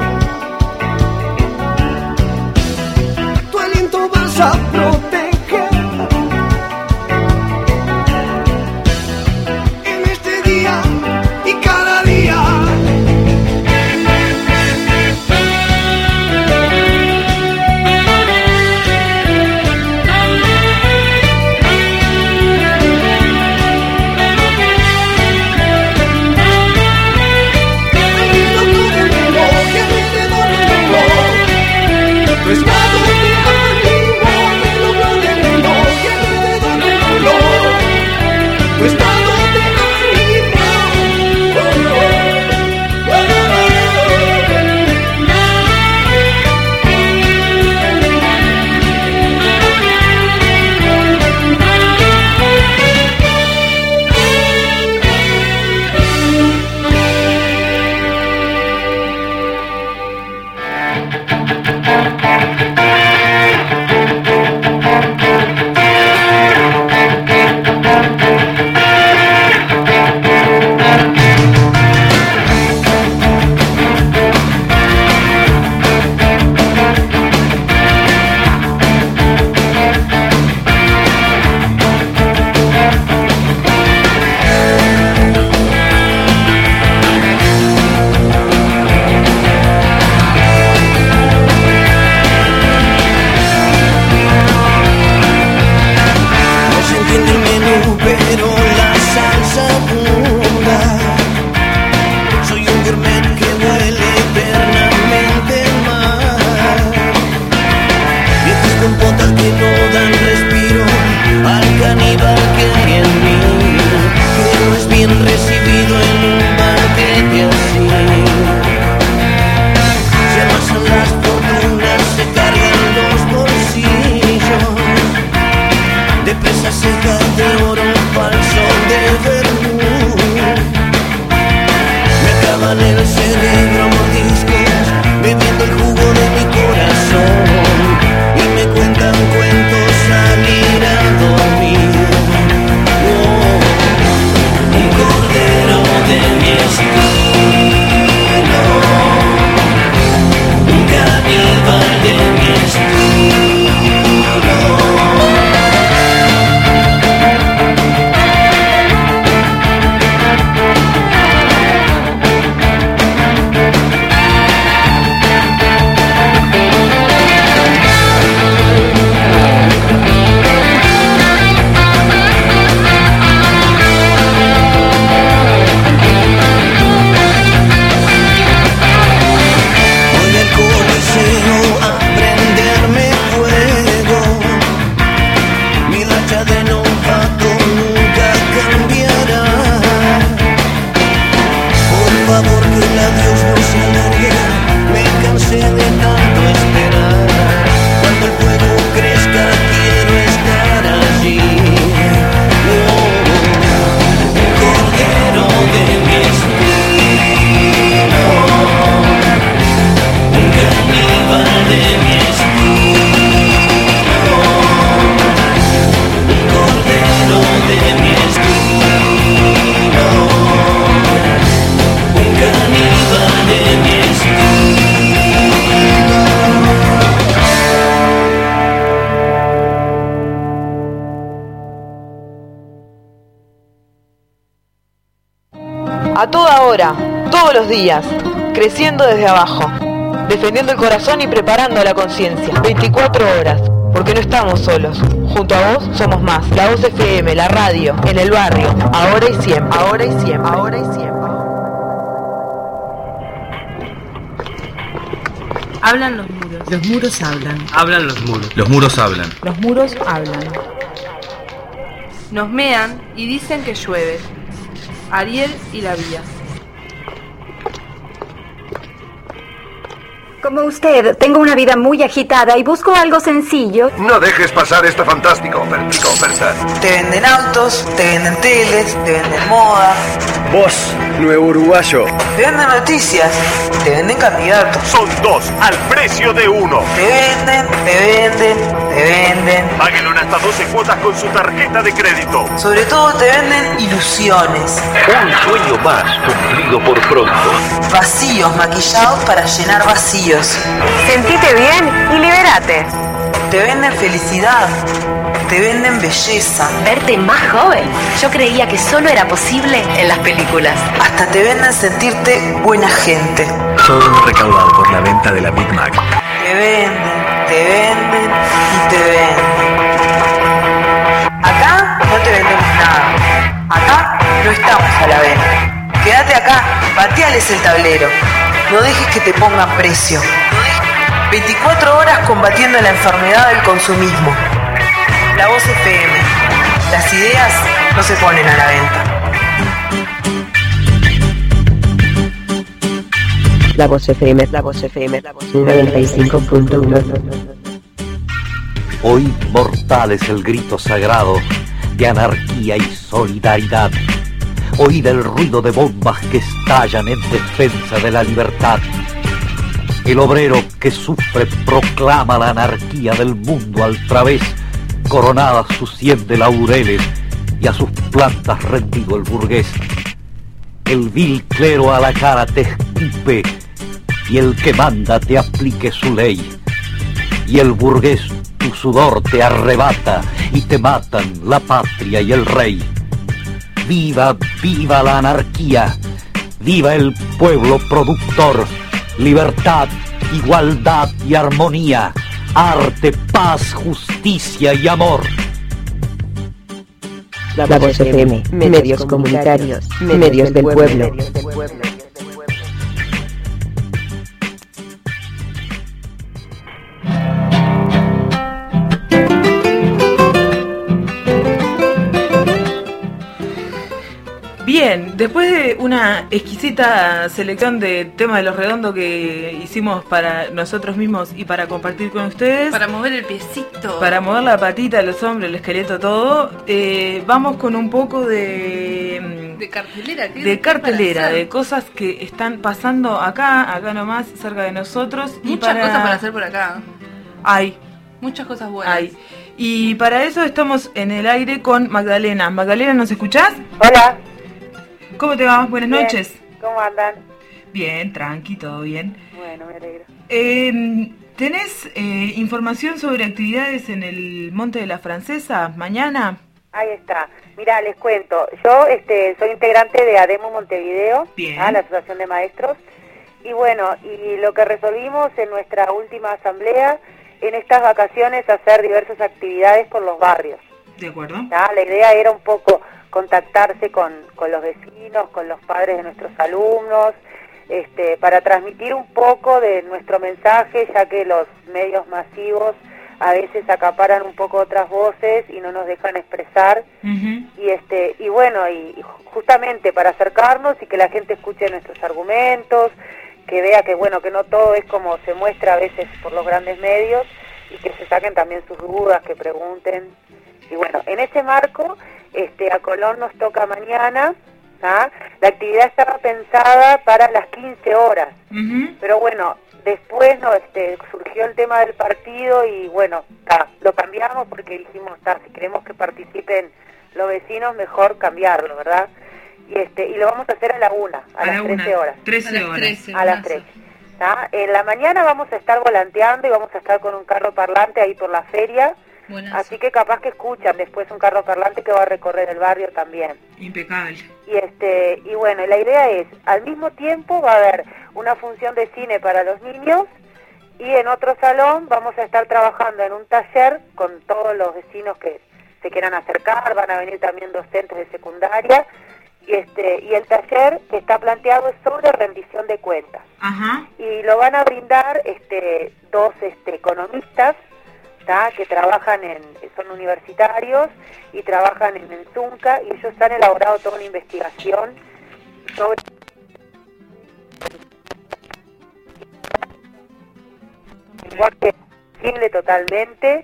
celebro mordiscos, bebiendo el jugo de mi corazón. Y me cuentan cuentos al ir a dormir. Oh, un cordero de mi estilo, un caníbal de mi estilo. A toda hora, todos los días, creciendo desde abajo, defendiendo el corazón y preparando la conciencia, veinticuatro horas, porque no estamos solos. Junto a vos somos más. La Voz F M, la radio, en el barrio, ahora y siempre, ahora y siempre, ahora y siempre. Hablan los muros. Los muros hablan. Hablan los muros. Los muros hablan. Los muros hablan. Nos mean y dicen que llueve. Ariel y la vía. Como usted, tengo una vida muy agitada y busco algo sencillo. No dejes pasar esta fantástica oferta. oferta. Te venden autos, te venden teles, te venden moda. Vos, nuevo uruguayo. Te venden noticias, te venden candidatos. Son dos al precio de uno. Te venden, te venden, te venden. Páguenlo en hasta doce cuotas con su tarjeta de crédito. Sobre todo te venden ilusiones. Un sueño más cumplido por pronto. Vacíos maquillados para llenar vacíos. Sentite bien y liberate. Te venden felicidad, te venden belleza. Verte más joven. Yo creía que solo era posible en las películas. Hasta te venden sentirte buena gente. Todo recaudado por la venta de la Big Mac. Te venden, te venden y te venden. Acá no te vendemos nada. Acá no estamos a la venta. Quédate acá, pateales el tablero. No dejes que te pongan precio. veinticuatro horas combatiendo la enfermedad del consumismo. La Voz F M. Las ideas no se ponen a la venta. La Voz F M, la Voz F M, la Voz noventa y cinco punto uno. Hoy mortal es el grito sagrado de anarquía y solidaridad. Oíd el ruido de bombas que estallan en defensa de la libertad. El obrero que sufre proclama la anarquía del mundo al través, coronada sus cien de laureles y a sus plantas rendido el burgués. El vil clero a la cara te escupe y el que manda te aplique su ley. Y el burgués tu sudor te arrebata y te matan la patria y el rey. Viva, viva la anarquía, viva el pueblo productor, libertad, igualdad y armonía, arte, paz, justicia y amor. La Voz F M, medios comunitarios, medios del pueblo. Bien, después de una exquisita selección de temas de Los Redondos que hicimos para nosotros mismos y para compartir con ustedes, Para mover el piecito. para mover la patita, los hombros, el esqueleto, todo, eh, vamos con un poco de De cartelera, ¿qué de cartelera, para hacer? de cosas que están pasando acá, acá nomás, cerca de nosotros. Muchas y para... cosas para hacer por acá. Hay. Muchas cosas buenas. Hay. Y para eso estamos en el aire con Magdalena. Magdalena, ¿nos escuchás? Hola. ¿Cómo te va? Buenas Bien. noches. ¿Cómo andan? Bien, tranqui, todo bien. Bueno, me alegro. Eh, ¿Tenés eh, información sobre actividades en el Monte de la Francesa mañana? Ahí está. Mira, les cuento. Yo este, soy integrante de ADEMO Montevideo, ¿ah? La Asociación de Maestros. Y bueno, y lo que resolvimos en nuestra última asamblea, en estas vacaciones, hacer diversas actividades con los barrios. De acuerdo. ¿Ah? La idea era un poco contactarse con, con los vecinos, con los padres de nuestros alumnos, este, para transmitir un poco de nuestro mensaje, ya que los medios masivos a veces acaparan un poco otras voces y no nos dejan expresar. Uh-huh. Y este y bueno, y, y justamente para acercarnos y que la gente escuche nuestros argumentos, que vea que bueno, que no todo es como se muestra a veces por los grandes medios, y que se saquen también sus dudas, que pregunten. Y bueno, en ese marco, este a Colón nos toca mañana. ¿Ah? La actividad estaba pensada para las quince horas, uh-huh. pero bueno, después no, este, surgió el tema del partido y bueno, ta, lo cambiamos porque dijimos, ta, si queremos que participen los vecinos, mejor cambiarlo, ¿verdad? Y este y lo vamos a hacer a la una, a, a las trece horas. trece horas. A las trece. ¿Ah? En la mañana vamos a estar volanteando y vamos a estar con un carro parlante ahí por la feria. Buenas. Así que capaz que escuchan después un carro parlante que va a recorrer el barrio también. Impecable. Y este y bueno, la idea es, al mismo tiempo va a haber una función de cine para los niños y en otro salón vamos a estar trabajando en un taller con todos los vecinos que se quieran acercar, van a venir también docentes de secundaria y este y el taller que está planteado es sobre rendición de cuentas. Ajá. Y lo van a brindar este dos este economistas que trabajan en, son universitarios y trabajan en el Zunca, y ellos han elaborado toda una investigación sobre lenguaje simple totalmente,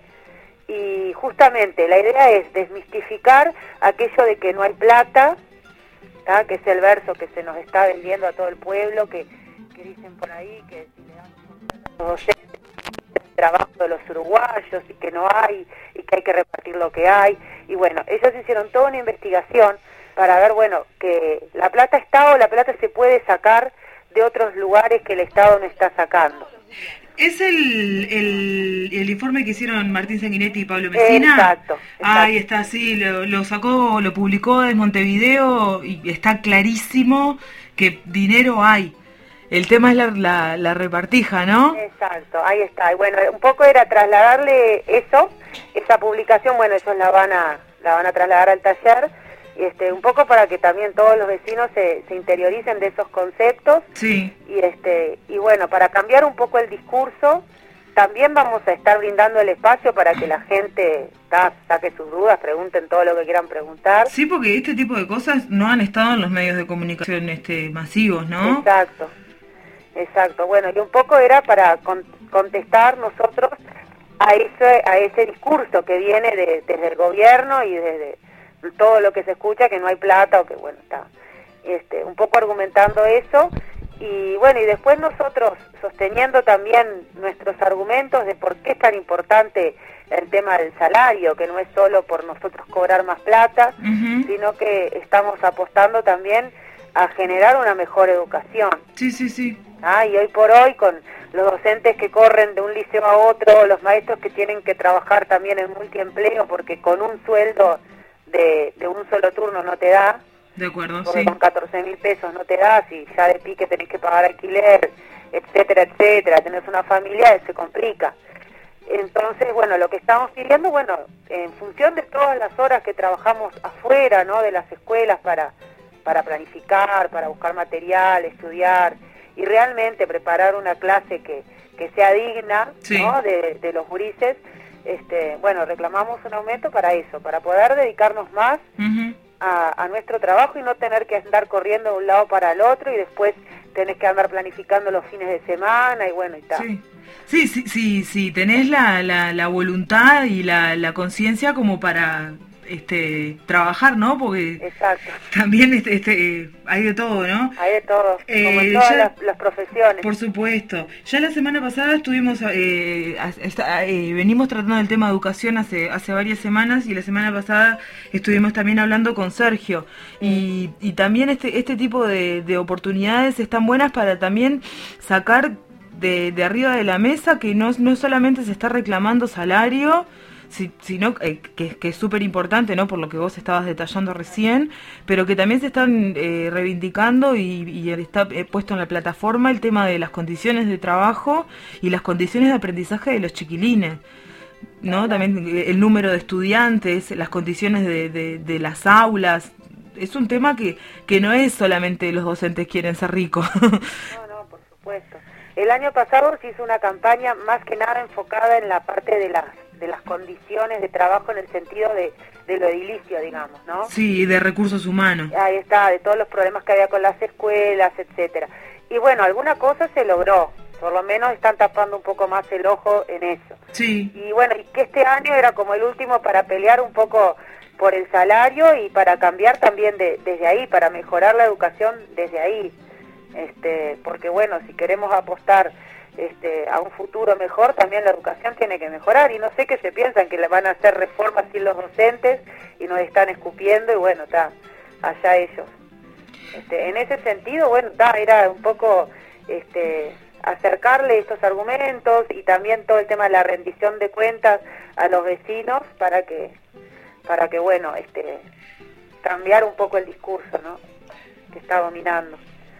y justamente la idea es desmistificar aquello de que no hay plata, ¿tá? Que es el verso que se nos está vendiendo a todo el pueblo, que, que dicen por ahí que si le dan a los docentes trabajo de los uruguayos y que no hay y que hay que repartir lo que hay. Y bueno, ellos hicieron toda una investigación para ver, bueno, que la plata está o la plata se puede sacar de otros lugares que el Estado no está sacando. ¿Es el, el, el informe que hicieron Martín Sanguinetti y Pablo Messina? Exacto. exacto. Ahí está, sí, lo, lo sacó, lo publicó desde Montevideo y está clarísimo que dinero hay. El tema es la, la, la repartija, ¿no? Exacto, ahí está. Y bueno, un poco era trasladarle eso, esa publicación, bueno, ellos la van a la van a trasladar al taller, este, un poco para que también todos los vecinos se, se interioricen de esos conceptos. Sí. Y este y bueno, para cambiar un poco el discurso, también vamos a estar brindando el espacio para que la gente ta, saque sus dudas, pregunten todo lo que quieran preguntar. Sí, porque este tipo de cosas no han estado en los medios de comunicación este masivos, ¿no? Exacto. Exacto, bueno, y un poco era para con, contestar nosotros a ese a ese discurso que viene de, desde el gobierno y desde todo lo que se escucha, que no hay plata o que bueno, está este un poco argumentando eso. Y bueno, y después nosotros sosteniendo también nuestros argumentos de por qué es tan importante el tema del salario, que no es solo por nosotros cobrar más plata, uh-huh. sino que estamos apostando también a generar una mejor educación. Sí, sí, sí. Ah, y hoy por hoy, con los docentes que corren de un liceo a otro, los maestros que tienen que trabajar también en multiempleo, porque con un sueldo de, de un solo turno no te da. De acuerdo, porque sí. Con catorce mil pesos no te da, si ya de pique tenés que pagar alquiler, etcétera, etcétera, tenés una familia, se complica. Entonces, bueno, lo que estamos pidiendo, bueno, en función de todas las horas que trabajamos afuera, ¿no?, de las escuelas para, para planificar, para buscar material, estudiar, y realmente preparar una clase que, que sea digna, sí. ¿no?, de, de los gurises, este, bueno, reclamamos un aumento para eso, para poder dedicarnos más uh-huh. a, a nuestro trabajo y no tener que andar corriendo de un lado para el otro y después tenés que andar planificando los fines de semana y bueno, y tal. Sí, sí, sí, sí, sí tenés la, la, la voluntad y la, la conciencia como para este trabajar, ¿no? Porque Exacto. también este, este hay de todo, ¿no? Hay de todo, Eh, como en todas ya- las, las profesiones. Por supuesto. Ya la semana pasada estuvimos, eh, a- esta- eh, venimos tratando el tema de educación hace hace varias semanas, y la semana pasada estuvimos también hablando con Sergio. Y, y también este este tipo de, de oportunidades están buenas para también sacar de, de arriba de la mesa que no, no solamente se está reclamando salario, si- sino eh, que, que es súper importante, ¿no? Por lo que vos estabas detallando recién, pero que también se están eh, reivindicando y, y está eh, puesto en la plataforma el tema de las condiciones de trabajo y las condiciones de aprendizaje de los chiquilines, ¿no? También eh, el número de estudiantes, las condiciones de, de, de las aulas. Es un tema que, que no es solamente los docentes quieren ser ricos. No, no, por supuesto. El año pasado se hizo una campaña más que nada enfocada en la parte de las de las condiciones de trabajo en el sentido de, de lo edilicio, digamos, ¿no? Sí, de recursos humanos. Ahí está, de todos los problemas que había con las escuelas, etcétera. Y bueno, alguna cosa se logró, por lo menos están tapando un poco más el ojo en eso. Sí. Y bueno, y que este año era como el último para pelear un poco por el salario y para cambiar también de, desde ahí, para mejorar la educación desde ahí. Este, porque bueno, si queremos apostar este, a un futuro mejor, también la educación tiene que mejorar, y no sé qué se piensan, que le van a hacer reformas sin los docentes y nos están escupiendo, y bueno, está, allá ellos. Este, en ese sentido, bueno, ta, era un poco este, acercarle estos argumentos y también todo el tema de la rendición de cuentas a los vecinos para que, para que bueno, este, cambiar un poco el discurso, ¿no?, que está dominando.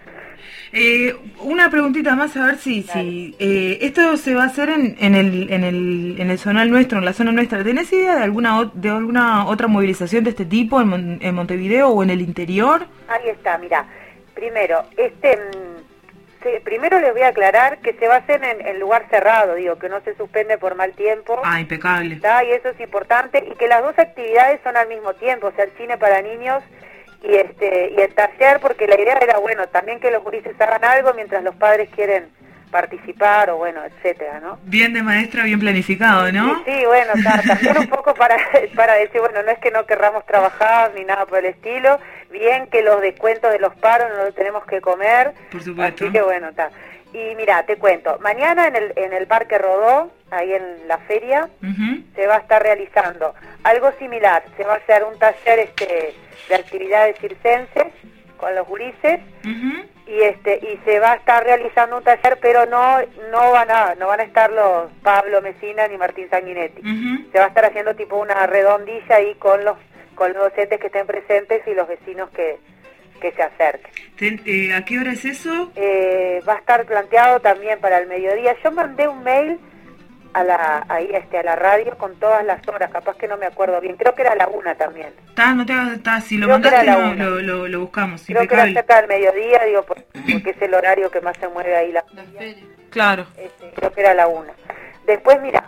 Eh, una preguntita más, a ver si, si eh, esto se va a hacer en, en el en el en el zonal nuestro, en la zona nuestra. ¿Tenés idea de alguna o- de alguna otra movilización de este tipo en, Mon- en Montevideo o en el interior? Ahí está, mira, primero, este, mm, se- primero les voy a aclarar que se va a hacer en, en lugar cerrado, digo, que no se suspende por mal tiempo. Ah, impecable. ¿Está? Y eso es importante, y que las dos actividades son al mismo tiempo, o sea, el cine para niños y este y el taller, porque la idea era, bueno, también que los gurises hagan algo mientras los padres quieren participar, o bueno, etcétera, ¿no? Bien de maestra, bien planificado, ¿no? Sí, sí, bueno, ta- también un poco para, para decir, bueno, no es que no querramos trabajar ni nada por el estilo, bien que los descuentos de los paros no los tenemos que comer, Por supuesto. así que bueno, está. Y mira, te cuento, mañana en el, en el Parque Rodó, ahí en la feria, Ujú. se va a estar realizando algo similar, se va a hacer un taller este de actividades circenses con los gurises, y este y se va a estar realizando un taller, pero no no van a no van a estar los Pablo Mesina ni Martín Sanguinetti. Se va a estar haciendo tipo una redondilla ahí con los con los docentes que estén presentes y los vecinos que que se acerquen. Ten- eh, ¿A qué hora es eso? Eh, va a estar planteado también para el mediodía. Yo mandé un mail a la ahí este a la radio con todas las horas, capaz que no me acuerdo bien, creo que era a la una también. Está, no te hagas, está, si lo Creo que mandaste era la lo, una. lo, lo, lo buscamos, Creo que era impecable. cerca del mediodía, digo, por- porque es el horario que más se mueve ahí la Claro. Este, creo que era la una. Después, mira,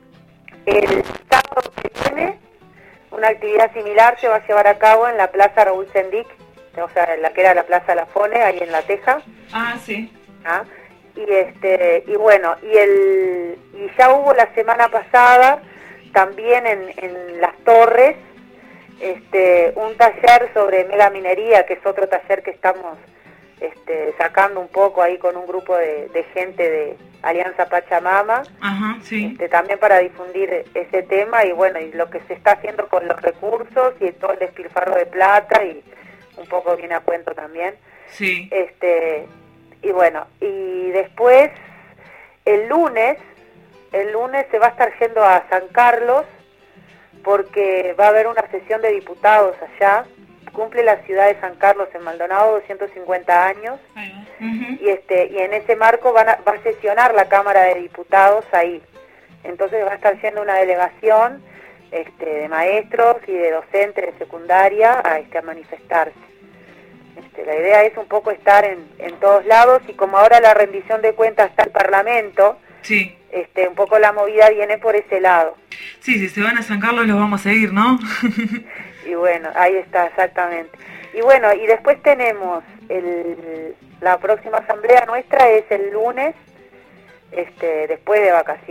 el sábado que viene, una actividad similar se va a llevar a cabo en la Plaza Raúl Sendic, o sea, en la que era la Plaza La Fone, ahí en La Teja. Ah, sí. ¿Ah? Y este y bueno, y el y ya hubo la semana pasada también en, en Las Torres este un taller sobre megaminería, que es otro taller que estamos este sacando un poco ahí con un grupo de, de gente de Alianza Pachamama, Ajá, sí. este, también para difundir ese tema, y bueno, y lo que se está haciendo con los recursos y todo el despilfarro de plata, y un poco viene a cuento también. Sí. Este, y bueno, y después el lunes, el lunes se va a estar yendo a San Carlos porque va a haber una sesión de diputados allá. Cumple la ciudad de San Carlos en Maldonado doscientos cincuenta años, y este y en ese marco van a, va a sesionar la Cámara de Diputados ahí. Entonces va a estar yendo una delegación este, de maestros y de docentes de secundaria a, este, a manifestarse. Este, la idea es un poco estar en, en todos lados, y como ahora la rendición de cuentas está el Parlamento, Sí. este, un poco la movida viene por ese lado. Sí, si se van a San Carlos los vamos a seguir, ¿no? Y bueno, ahí está, exactamente. Y bueno, y después tenemos el, la próxima asamblea nuestra es el lunes, este, después de vacaciones.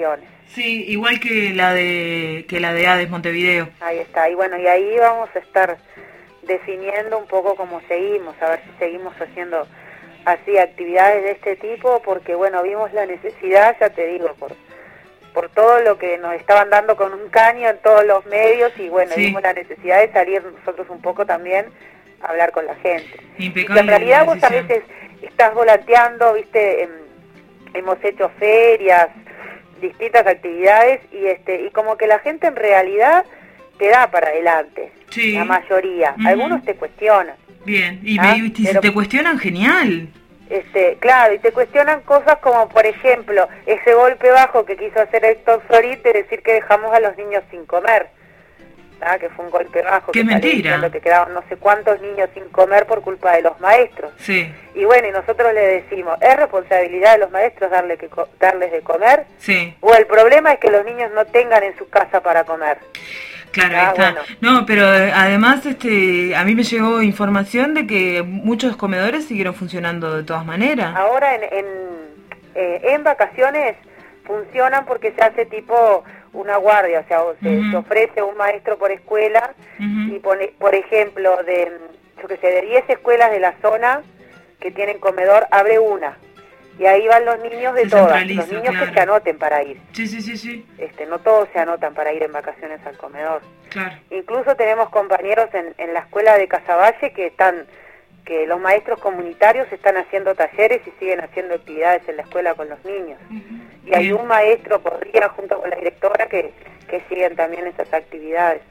Sí, igual que la de que la de Hades Montevideo. Ahí está, y bueno, y ahí vamos a estar definiendo un poco cómo seguimos, a ver si seguimos haciendo así actividades de este tipo, porque bueno, vimos la necesidad, ya te digo, por por todo lo que nos estaban dando con un caño en todos los medios, y bueno, sí. vimos la necesidad de salir nosotros un poco también a hablar con la gente. Impecable. Y en realidad vos a veces estás volanteando, viste, en, hemos hecho ferias, distintas actividades, y este y como que la gente en realidad te da para adelante, sí. la mayoría. Uh-huh. Algunos te cuestionan. Bien, y, ¿Ah? me, y si Pero, te cuestionan, genial. Este, claro, y te cuestionan cosas como, por ejemplo, ese golpe bajo que quiso hacer Héctor Florit de decir que dejamos a los niños sin comer. ¿Ah? Que fue un golpe bajo. ¡Qué que mentira! Que quedaban no sé cuántos niños sin comer por culpa de los maestros. Sí. Y bueno, y nosotros le decimos, ¿es responsabilidad de los maestros darle que co- darles de comer? Sí. O el problema es que los niños no tengan en su casa para comer. Claro, ah, ahí está. Bueno. No, pero eh, además este, a mí me llegó información de que muchos comedores siguieron funcionando de todas maneras. Ahora en, en, eh, en vacaciones funcionan porque se hace tipo una guardia, o sea, o se, uh-huh. se ofrece un maestro por escuela, uh-huh. y pone, por ejemplo, de yo que sé, de diez escuelas de la zona que tienen comedor, abre una. Y ahí van los niños de todas, los niños claro. que se anoten para ir. Sí, sí, sí, sí. Este, no todos se anotan para ir en vacaciones al comedor. Claro. Incluso tenemos compañeros en, en la escuela de Casaballe que están, que los maestros comunitarios están haciendo talleres y siguen haciendo actividades en la escuela con los niños. Uh-huh. Y hay Bien. un maestro por día junto con la directora que, que siguen también esas actividades.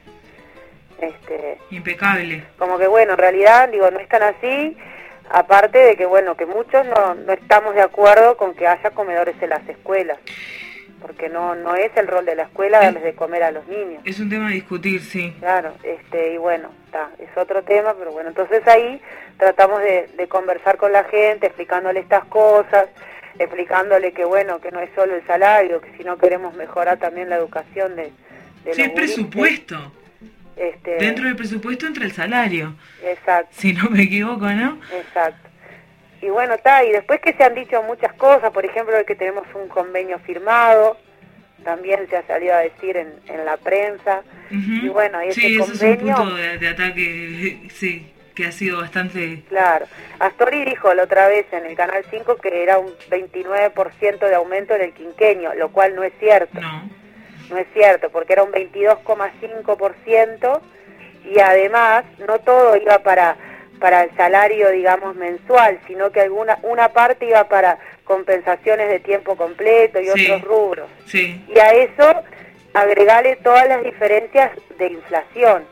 Este, Impecable. Como que bueno, en realidad, digo, no están así. Aparte de que, bueno, que muchos no, no estamos de acuerdo con que haya comedores en las escuelas, porque no no es el rol de la escuela darles de comer a los niños. Es un tema a discutir, sí. Claro, este y bueno, está, es otro tema, pero bueno, entonces ahí tratamos de, de conversar con la gente, explicándole estas cosas, explicándole que, bueno, que no es solo el salario, que si no queremos mejorar también la educación de, de sí, los es presupuesto. Este, Dentro del presupuesto entra el salario. Exacto. Si no me equivoco, ¿no? Exacto. Y bueno, está, y después que se han dicho muchas cosas, por ejemplo, que tenemos un convenio firmado, también se ha salido a decir en, en la prensa, uh-huh. y bueno, y ese sí, convenio... Sí, eso es un punto de, de ataque, sí, que ha sido bastante... Claro. Astori dijo la otra vez en el Canal cinco que era un veintinueve por ciento de aumento en el quinquenio, lo cual no es cierto. No. No es cierto, porque era un veintidós coma cinco por ciento y además no todo iba para para el salario, digamos, mensual, sino que alguna una parte iba para compensaciones de tiempo completo y sí, otros rubros. Sí. Y a eso agregarle todas las diferencias de inflación.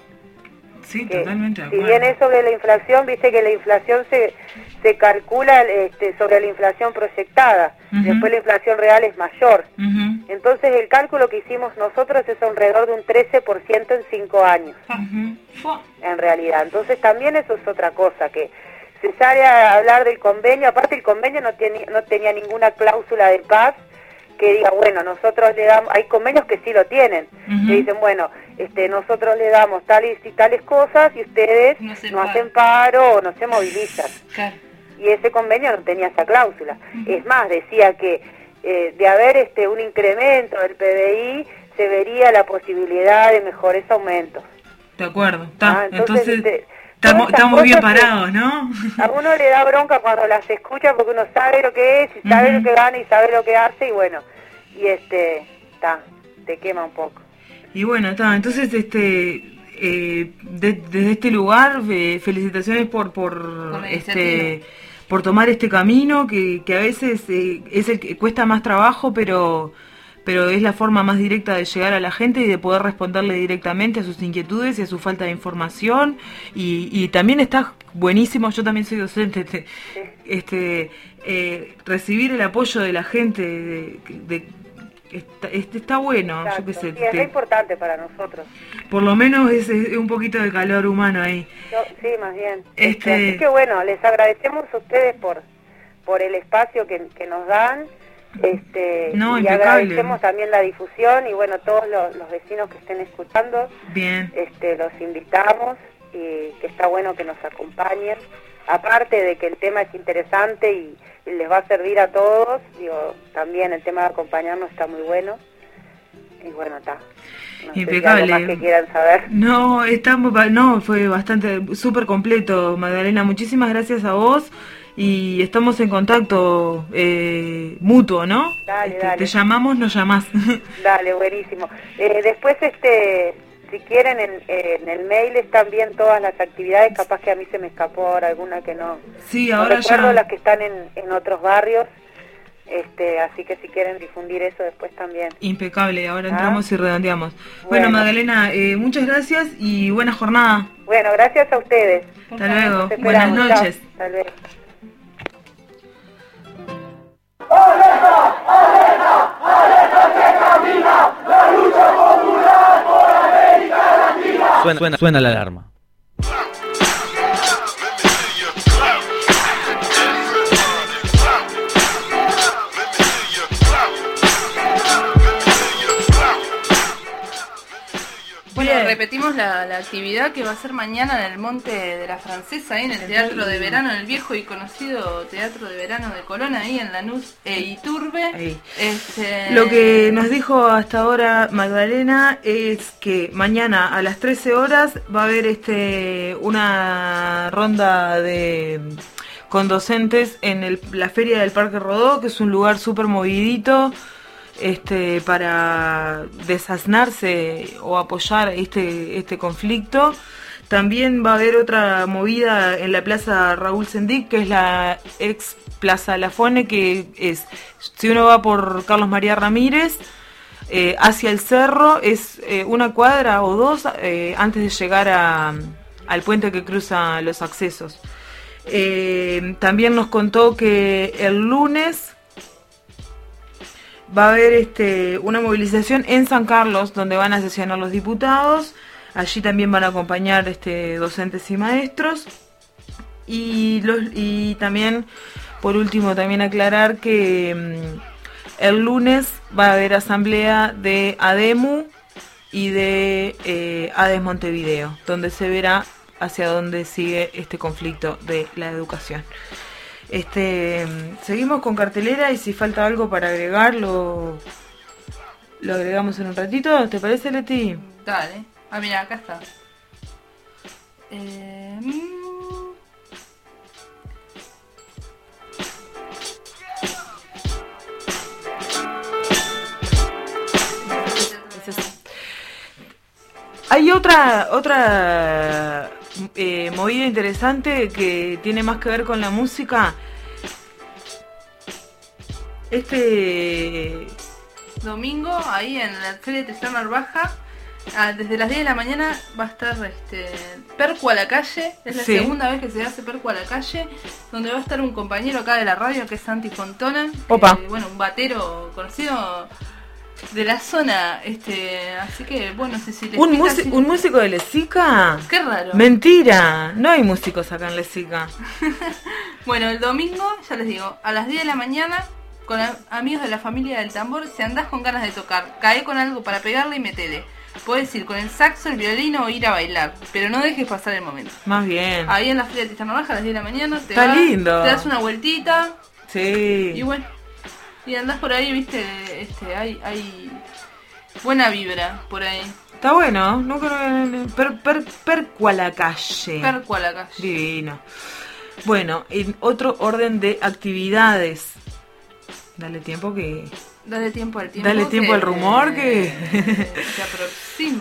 Sí, que, totalmente. Si bien es sobre la inflación, viste que la inflación se se calcula este, sobre la inflación proyectada, uh-huh. después la inflación real es mayor. Uh-huh. Entonces el cálculo que hicimos nosotros es alrededor de un trece por ciento en cinco años, uh-huh. en realidad. Entonces también eso es otra cosa, que se sale a hablar del convenio, aparte el convenio no, tiene, no tenía ninguna cláusula de paz que diga, bueno, nosotros le damos, hay convenios que sí lo tienen, uh-huh. que dicen, bueno, este, nosotros le damos tales y tales cosas y ustedes no, no hacen paro o no se movilizan. Claro. Y ese convenio no tenía esa cláusula. Uh-huh. Es más, decía que eh, de haber este un incremento del P B I, se vería la posibilidad de mejores aumentos. De acuerdo, está. Ah, entonces, entonces este, estamos, estamos bien parados, ¿no? A uno le da bronca cuando las escucha porque uno sabe lo que es, y sabe uh-huh. lo que gana y sabe lo que hace, y bueno, y este, está, te quema un poco. Y bueno, está, entonces este... Eh, de, desde este lugar, eh, felicitaciones por por, por este por tomar este camino que, que a veces eh, es el que cuesta más trabajo, pero pero es la forma más directa de llegar a la gente y de poder responderle directamente a sus inquietudes y a su falta de información, y, y también está buenísimo, yo también soy docente, este, sí. este eh, recibir el apoyo de la gente, de, de Está, este está bueno, Exacto, yo qué sé. Sí, es te, importante para nosotros. Por lo menos es, es un poquito de calor humano ahí. Yo, sí, más bien. Este... Así que bueno, les agradecemos a ustedes por por el espacio que, que nos dan, este no, y impecable. Agradecemos también la difusión y bueno, todos los, los vecinos que estén escuchando, bien, este los invitamos y que está bueno que nos acompañen. Aparte de que el tema es interesante y, y les va a servir a todos, digo, también el tema de acompañarnos está muy bueno. y bueno, está. No Impecable. sé si algo más que quieran saber. No, estamos, no, fue bastante, súper completo, Magdalena. Muchísimas gracias a vos y estamos en contacto eh, mutuo, ¿no? Dale, este, dale. Te llamamos, nos llamás. Dale, buenísimo. Eh, después, este, si quieren, en, en el mail están bien todas las actividades. Capaz que a mí se me escapó ahora alguna que no. Sí, no ahora recuerdo ya. las que están en, en otros barrios. Este, así que si quieren difundir eso después también. Impecable, ahora ¿Ah? entramos y redondeamos. Bueno, Bueno. Magdalena, eh, muchas gracias y buena jornada. Bueno, gracias a ustedes. Hasta luego, Nos buenas esperamos. Chao. noches. Hasta luego. Suena, suena, suena la alarma. Bueno, repetimos la, la actividad que va a ser mañana en el Monte de la Francesa, ahí en el Teatro de Verano, en el viejo y conocido Teatro de Verano de Colón, ahí en Lanús e Iturbe. Este... Lo que nos dijo hasta ahora Magdalena es que mañana a las trece horas va a haber este una ronda de con docentes en el, la Feria del Parque Rodó, que es un lugar súper movidito. Este, para desasnarse o apoyar este, este conflicto. También va a haber otra movida en la Plaza Raúl Sendic, que es la ex Plaza Lafone, que es, si uno va por Carlos María Ramírez, eh, hacia el cerro, es eh, una cuadra o dos eh, antes de llegar a, al puente que cruza los accesos. Eh, también nos contó que el lunes va a haber este, una movilización en San Carlos, donde van a sesionar los diputados. Allí también van a acompañar este, docentes y maestros. Y, los, y también, por último, también aclarar que mmm, el lunes va a haber asamblea de ADEMU y de eh, ADES Montevideo, donde se verá hacia dónde sigue este conflicto de la educación. Este, seguimos con cartelera y si falta algo para agregar lo, lo agregamos en un ratito. ¿Te parece, Leti? Dale. Ah, mira, acá está. Eh... Hay otra otra eh, movida interesante que tiene más que ver con la música. Este domingo, ahí en la Feria de Tristán Narvaja, ah, desde las diez de la mañana va a estar este Percu a la calle. Es la sí. segunda vez que se hace Percu a la calle, donde va a estar un compañero acá de la radio que es Santi Fontona. Opa. Que, bueno, un batero conocido de la zona, este, así que bueno, no sé si les ¿Un, pica, músico, si... ¿Un músico de Lezica? Qué raro. Mentira, no hay músicos acá en Lezica. Bueno, el domingo, ya les digo, a las diez de la mañana, con a- amigos de la familia del tambor, si andás con ganas de tocar, cae con algo para pegarle y metele. Puedes ir con el saxo, el violino o ir a bailar, pero no dejes pasar el momento. Más bien. Ahí en la Feria de Tristán Narvaja a las diez de la mañana, te, Está vas, lindo. te das una vueltita. Sí. Y bueno, y andás por ahí, viste, este, hay, hay buena vibra por ahí. Está bueno, no creo per, per, Percu a la calle. Percu a la calle. Divino. Bueno, en otro orden de actividades. Dale tiempo que. Dale tiempo al tiempo. Dale tiempo que, al rumor que. eh, se aproxima.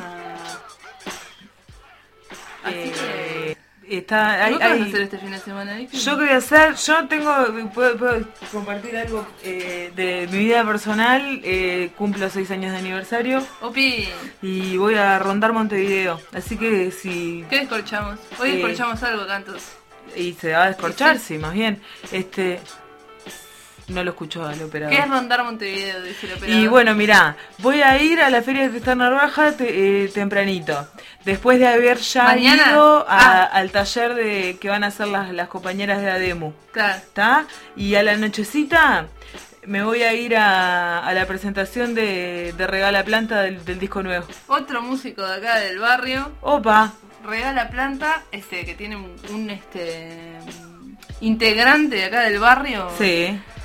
Así Eh, que. Está, hay, ¿Vos qué vas hay- a hacer este fin de semana, Vicky? Yo qué voy a hacer, yo tengo, puedo, puedo compartir algo eh, de mi vida personal, eh, cumplo seis años de aniversario. Opi, Y voy a rondar Montevideo, así que si... ¿qué descorchamos? Hoy Eh, descorchamos algo, tantos. Y se va a descorchar, sí, más bien. Este... No lo escuchó al operador. ¿Qué es rondar Montevideo? Dice el operador. Y bueno, mirá, voy a ir a la Feria de Tristán Narvaja te- eh, tempranito. Después de haber ya ¿Mañana? ido a- Ah. al taller de que van a hacer las, las compañeras de ADEMU. Claro. ¿Está? Y a la nochecita me voy a ir a, a la presentación de, de Regala Planta del, del disco nuevo. Otro músico de acá del barrio. Opa. Regala Planta, este, que tiene un, un, este integrante de acá del barrio. Sí.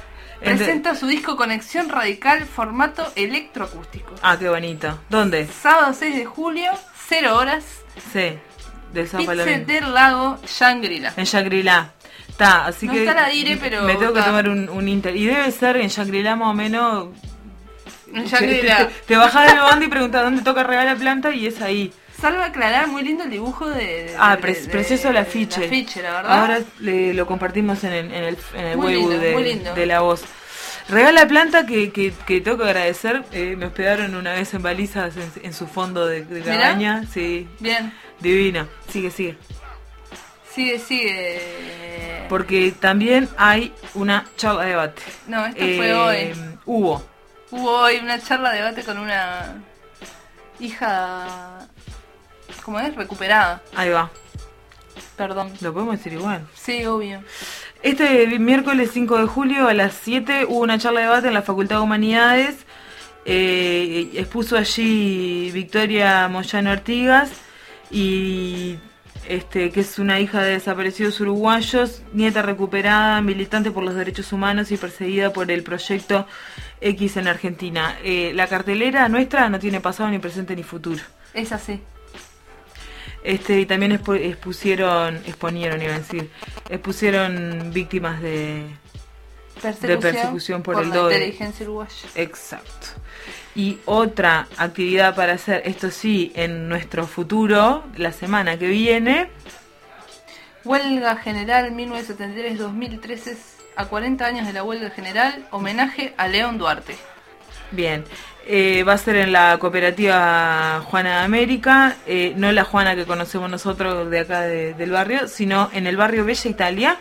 presenta su disco Conexión Radical, formato electroacústico. Ah, qué bonito. ¿Dónde? Sábado seis de julio, cero horas. Sí, del sábado para el Pizza domingo. del Lago, Shangri-La. En Shangri-La. Está, así No que está la dire, pero me tengo que está. tomar un, un inter. Y debe ser en Shangri-La más o menos. En Te, Shangri-La. te, te bajás del bondi y preguntás dónde toca Regala Planta y es ahí. Salva aclarar, muy lindo el dibujo de... de Ah, de- pre- de- precioso el de- afiche. el afiche, la verdad. Ahora le, lo compartimos en el, en el, en el Muy Weibo lindo, de, muy lindo. de La Voz. Regala Planta que, que, que tengo que agradecer. Eh, me hospedaron una vez en balizas en, en su fondo de, de ¿Mirá? cabaña. Sí. Bien. Divina. Sigue, sigue. Sigue, sigue. Porque también hay una charla de debate. No, esto Eh, fue hoy. Hubo. Hubo hoy una charla de debate con una hija... ¿Cómo es? Recuperada. Ahí va. Perdón. Lo podemos decir igual. Sí, obvio. Este miércoles cinco de julio a las siete hubo una charla de debate en la Facultad de Humanidades. Eh, expuso allí Victoria Moyano Artigas, y este que es una hija de desaparecidos uruguayos, nieta recuperada, militante por los derechos humanos y perseguida por el proyecto X en Argentina. Eh, la cartelera nuestra no tiene pasado ni presente ni futuro. Es así. Este, y también expu- expusieron, exponieron, iba a decir, expusieron víctimas de Persecución, de persecución por, por el la D O E. inteligencia uruguaya. Exacto. Y otra actividad para hacer, esto sí, en nuestro futuro, la semana que viene. Huelga General mil novecientos setenta y tres a dos mil trece, a cuarenta años de la Huelga General, homenaje a León Duarte. Bien, eh, va a ser en la cooperativa Juana de América, eh, no la Juana que conocemos nosotros de acá de- del barrio, sino en el barrio Bella Italia,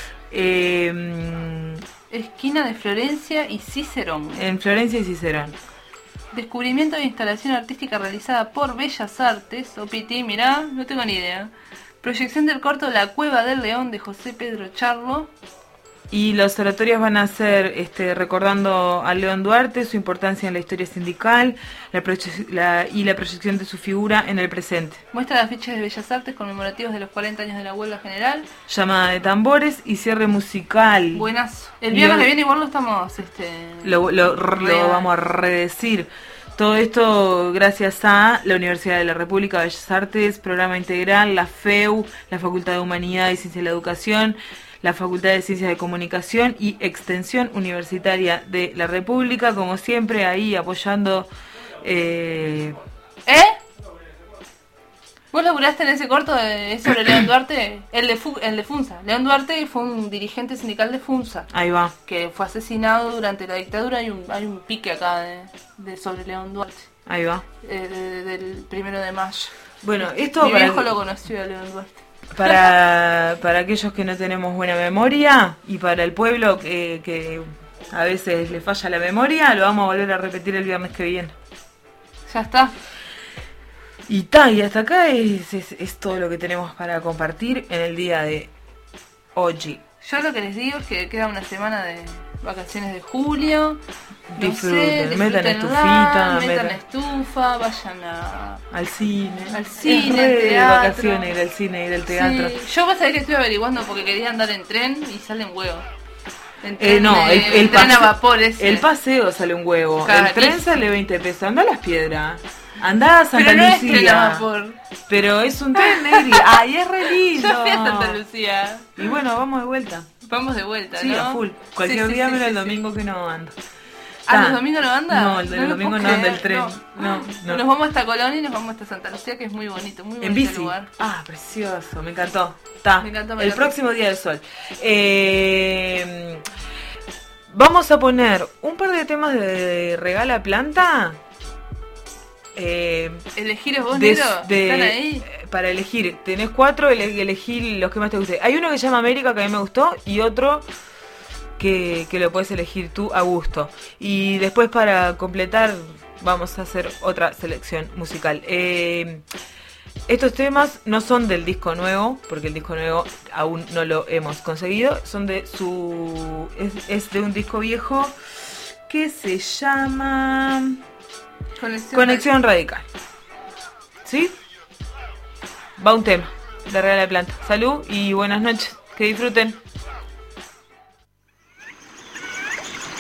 eh, Esquina de Florencia y Cicerón. en Florencia y Cicerón. Descubrimiento de instalación artística realizada por Bellas Artes, O P T, mirá, no tengo ni idea. Proyección del corto La Cueva del León de José Pedro Charlo. Y las oratorias van a ser este, recordando a León Duarte, su importancia en la historia sindical la proye- la- y la proyección de su figura en el presente. Muestra las fichas de Bellas Artes conmemorativos de los cuarenta años de la Huelga General. Llamada de tambores y cierre musical. Buenazo. El Y viernes lo- que viene igual lo estamos... Este, Lo, lo- lo Real. vamos a redecir. Todo esto gracias a la Universidad de la República, Bellas Artes, Programa Integral, la F E U, la Facultad de Humanidad y Ciencia de la Educación, la Facultad de Ciencias de Comunicación y Extensión Universitaria de la República, como siempre ahí apoyando... Eh, ¿Eh? ¿Vos laburaste en ese corto de, es sobre León Duarte? El de, Fu- el de FUNSA. León Duarte fue un dirigente sindical de FUNSA. ahí va. Que fue asesinado durante la dictadura. Hay un, hay un pique acá de, de sobre León Duarte. Ahí va. eh, de- del primero de mayo. Bueno, esto Mi para- viejo lo conoció a León Duarte. Para, para aquellos que no tenemos buena memoria y para el pueblo que, que a veces le falla la memoria, lo vamos a volver a repetir el viernes que viene. Ya está. Y ta, y hasta acá es, es, es todo lo que tenemos para compartir en el día de hoy. Yo lo que les digo es que queda una semana de vacaciones de julio. No Disfruten, sé, metan disfrútenla, estufita, metan metan- la estufa, vayan a, Al cine. al Es cine, re al de teatro. vacaciones, ir al cine, ir al teatro. Sí, yo vas a ver que estoy averiguando porque quería andar en tren y salen huevos. En Eh, tren, no, eh, el, el, en tren a pase- vapor ese. el paseo sale un huevo. El Carísimo. tren sale veinte pesos. Andá a Las Piedras. Andá a Santa Pero no es Lucía. tren a vapor. Pero es un tren, Negri. Ay, es re lindo. Yo fui a Santa Lucía. Y bueno, vamos de vuelta. Vamos de vuelta, Sí, ¿no? a full. Cualquier Sí, sí, día, sí, menos sí, el sí. domingo que no anda. ¿Ah, Ta. los domingos no anda? No, el del lo domingo puedo no anda el creer, tren. No, no. Nos vamos hasta Colón y nos vamos hasta Santa Lucía, que es muy bonito, muy bonito En bici. lugar. Ah, precioso, me encantó. Ta. Me encantó, me el encantó. próximo día del sol. Eh, vamos a poner un par de temas de Regala Planta. Eh, ¿Elegir vos, de- Nero? de- ¿Están ahí? Para elegir. Tenés cuatro, ele- elegí los que más te guste. Hay uno que se llama América, que a mí me gustó, y otro que, que lo puedes elegir tú a gusto. Y después, para completar, vamos a hacer otra selección musical. Eh, estos temas no son del disco nuevo, porque el disco nuevo aún no lo hemos conseguido. Son de su... es, es de un disco viejo que se llama... Conexión, Conexión Radical. ¿Sí? Va un tema de Regala Planta. Salud y buenas noches. Que disfruten.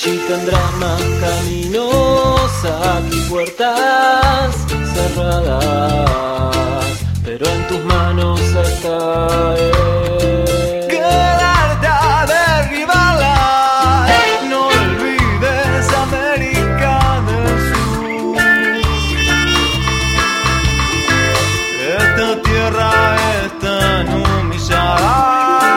y tendrás más caminos, aquí puertas cerradas, pero en tus manos está él. Quedarte a derribarla, no olvides América del Sur. Esta tierra es tan humillada.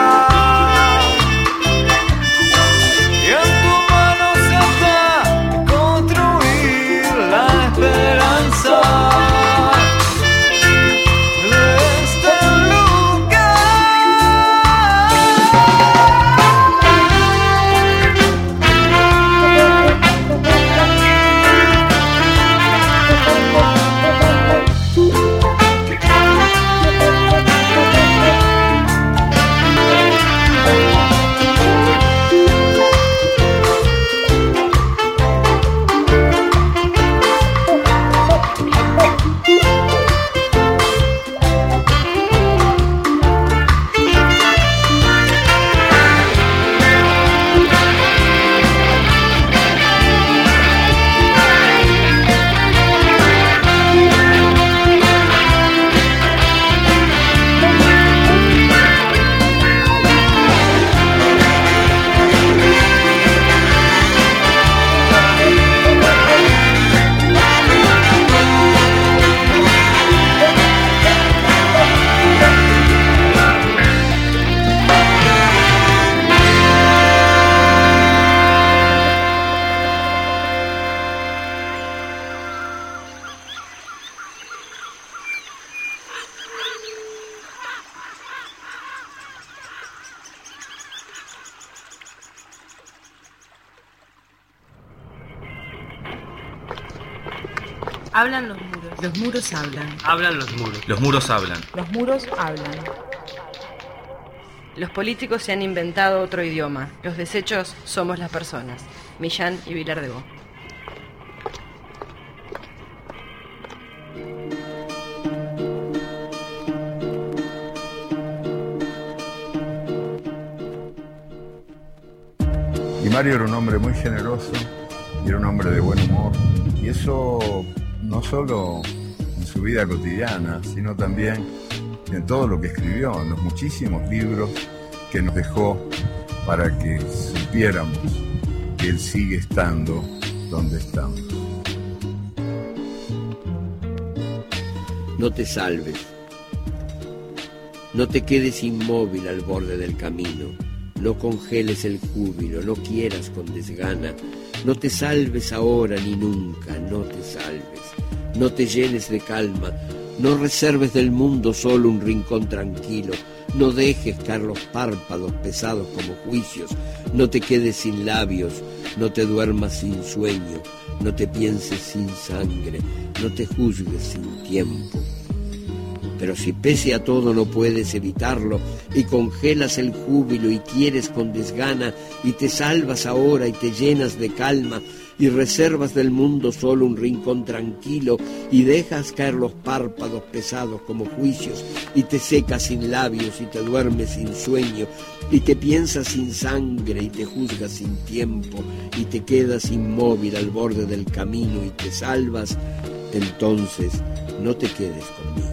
Hablan los muros. Los muros hablan. Hablan los muros. Los muros hablan. Los muros hablan. Los políticos se han inventado otro idioma. Los desechos somos las personas. Millán y Vilar de Bo. Y Mario era un hombre muy generoso y era un hombre de buen humor. Y eso no solo en su vida cotidiana, sino también en todo lo que escribió, en los muchísimos libros que nos dejó para que supiéramos que él sigue estando donde estamos. No te salves, no te quedes inmóvil al borde del camino, no congeles el júbilo, no quieras con desgana, no te salves ahora ni nunca, no te salves, no te llenes de calma, no reserves del mundo solo un rincón tranquilo, no dejes caer los párpados pesados como juicios, no te quedes sin labios, no te duermas sin sueño, no te pienses sin sangre, no te juzgues sin tiempo. Pero si pese a todo no puedes evitarlo y congelas el júbilo y quieres con desgana y te salvas ahora y te llenas de calma y reservas del mundo solo un rincón tranquilo y dejas caer los párpados pesados como juicios y te secas sin labios y te duermes sin sueño y te piensas sin sangre y te juzgas sin tiempo y te quedas inmóvil al borde del camino y te salvas, entonces no te quedes conmigo.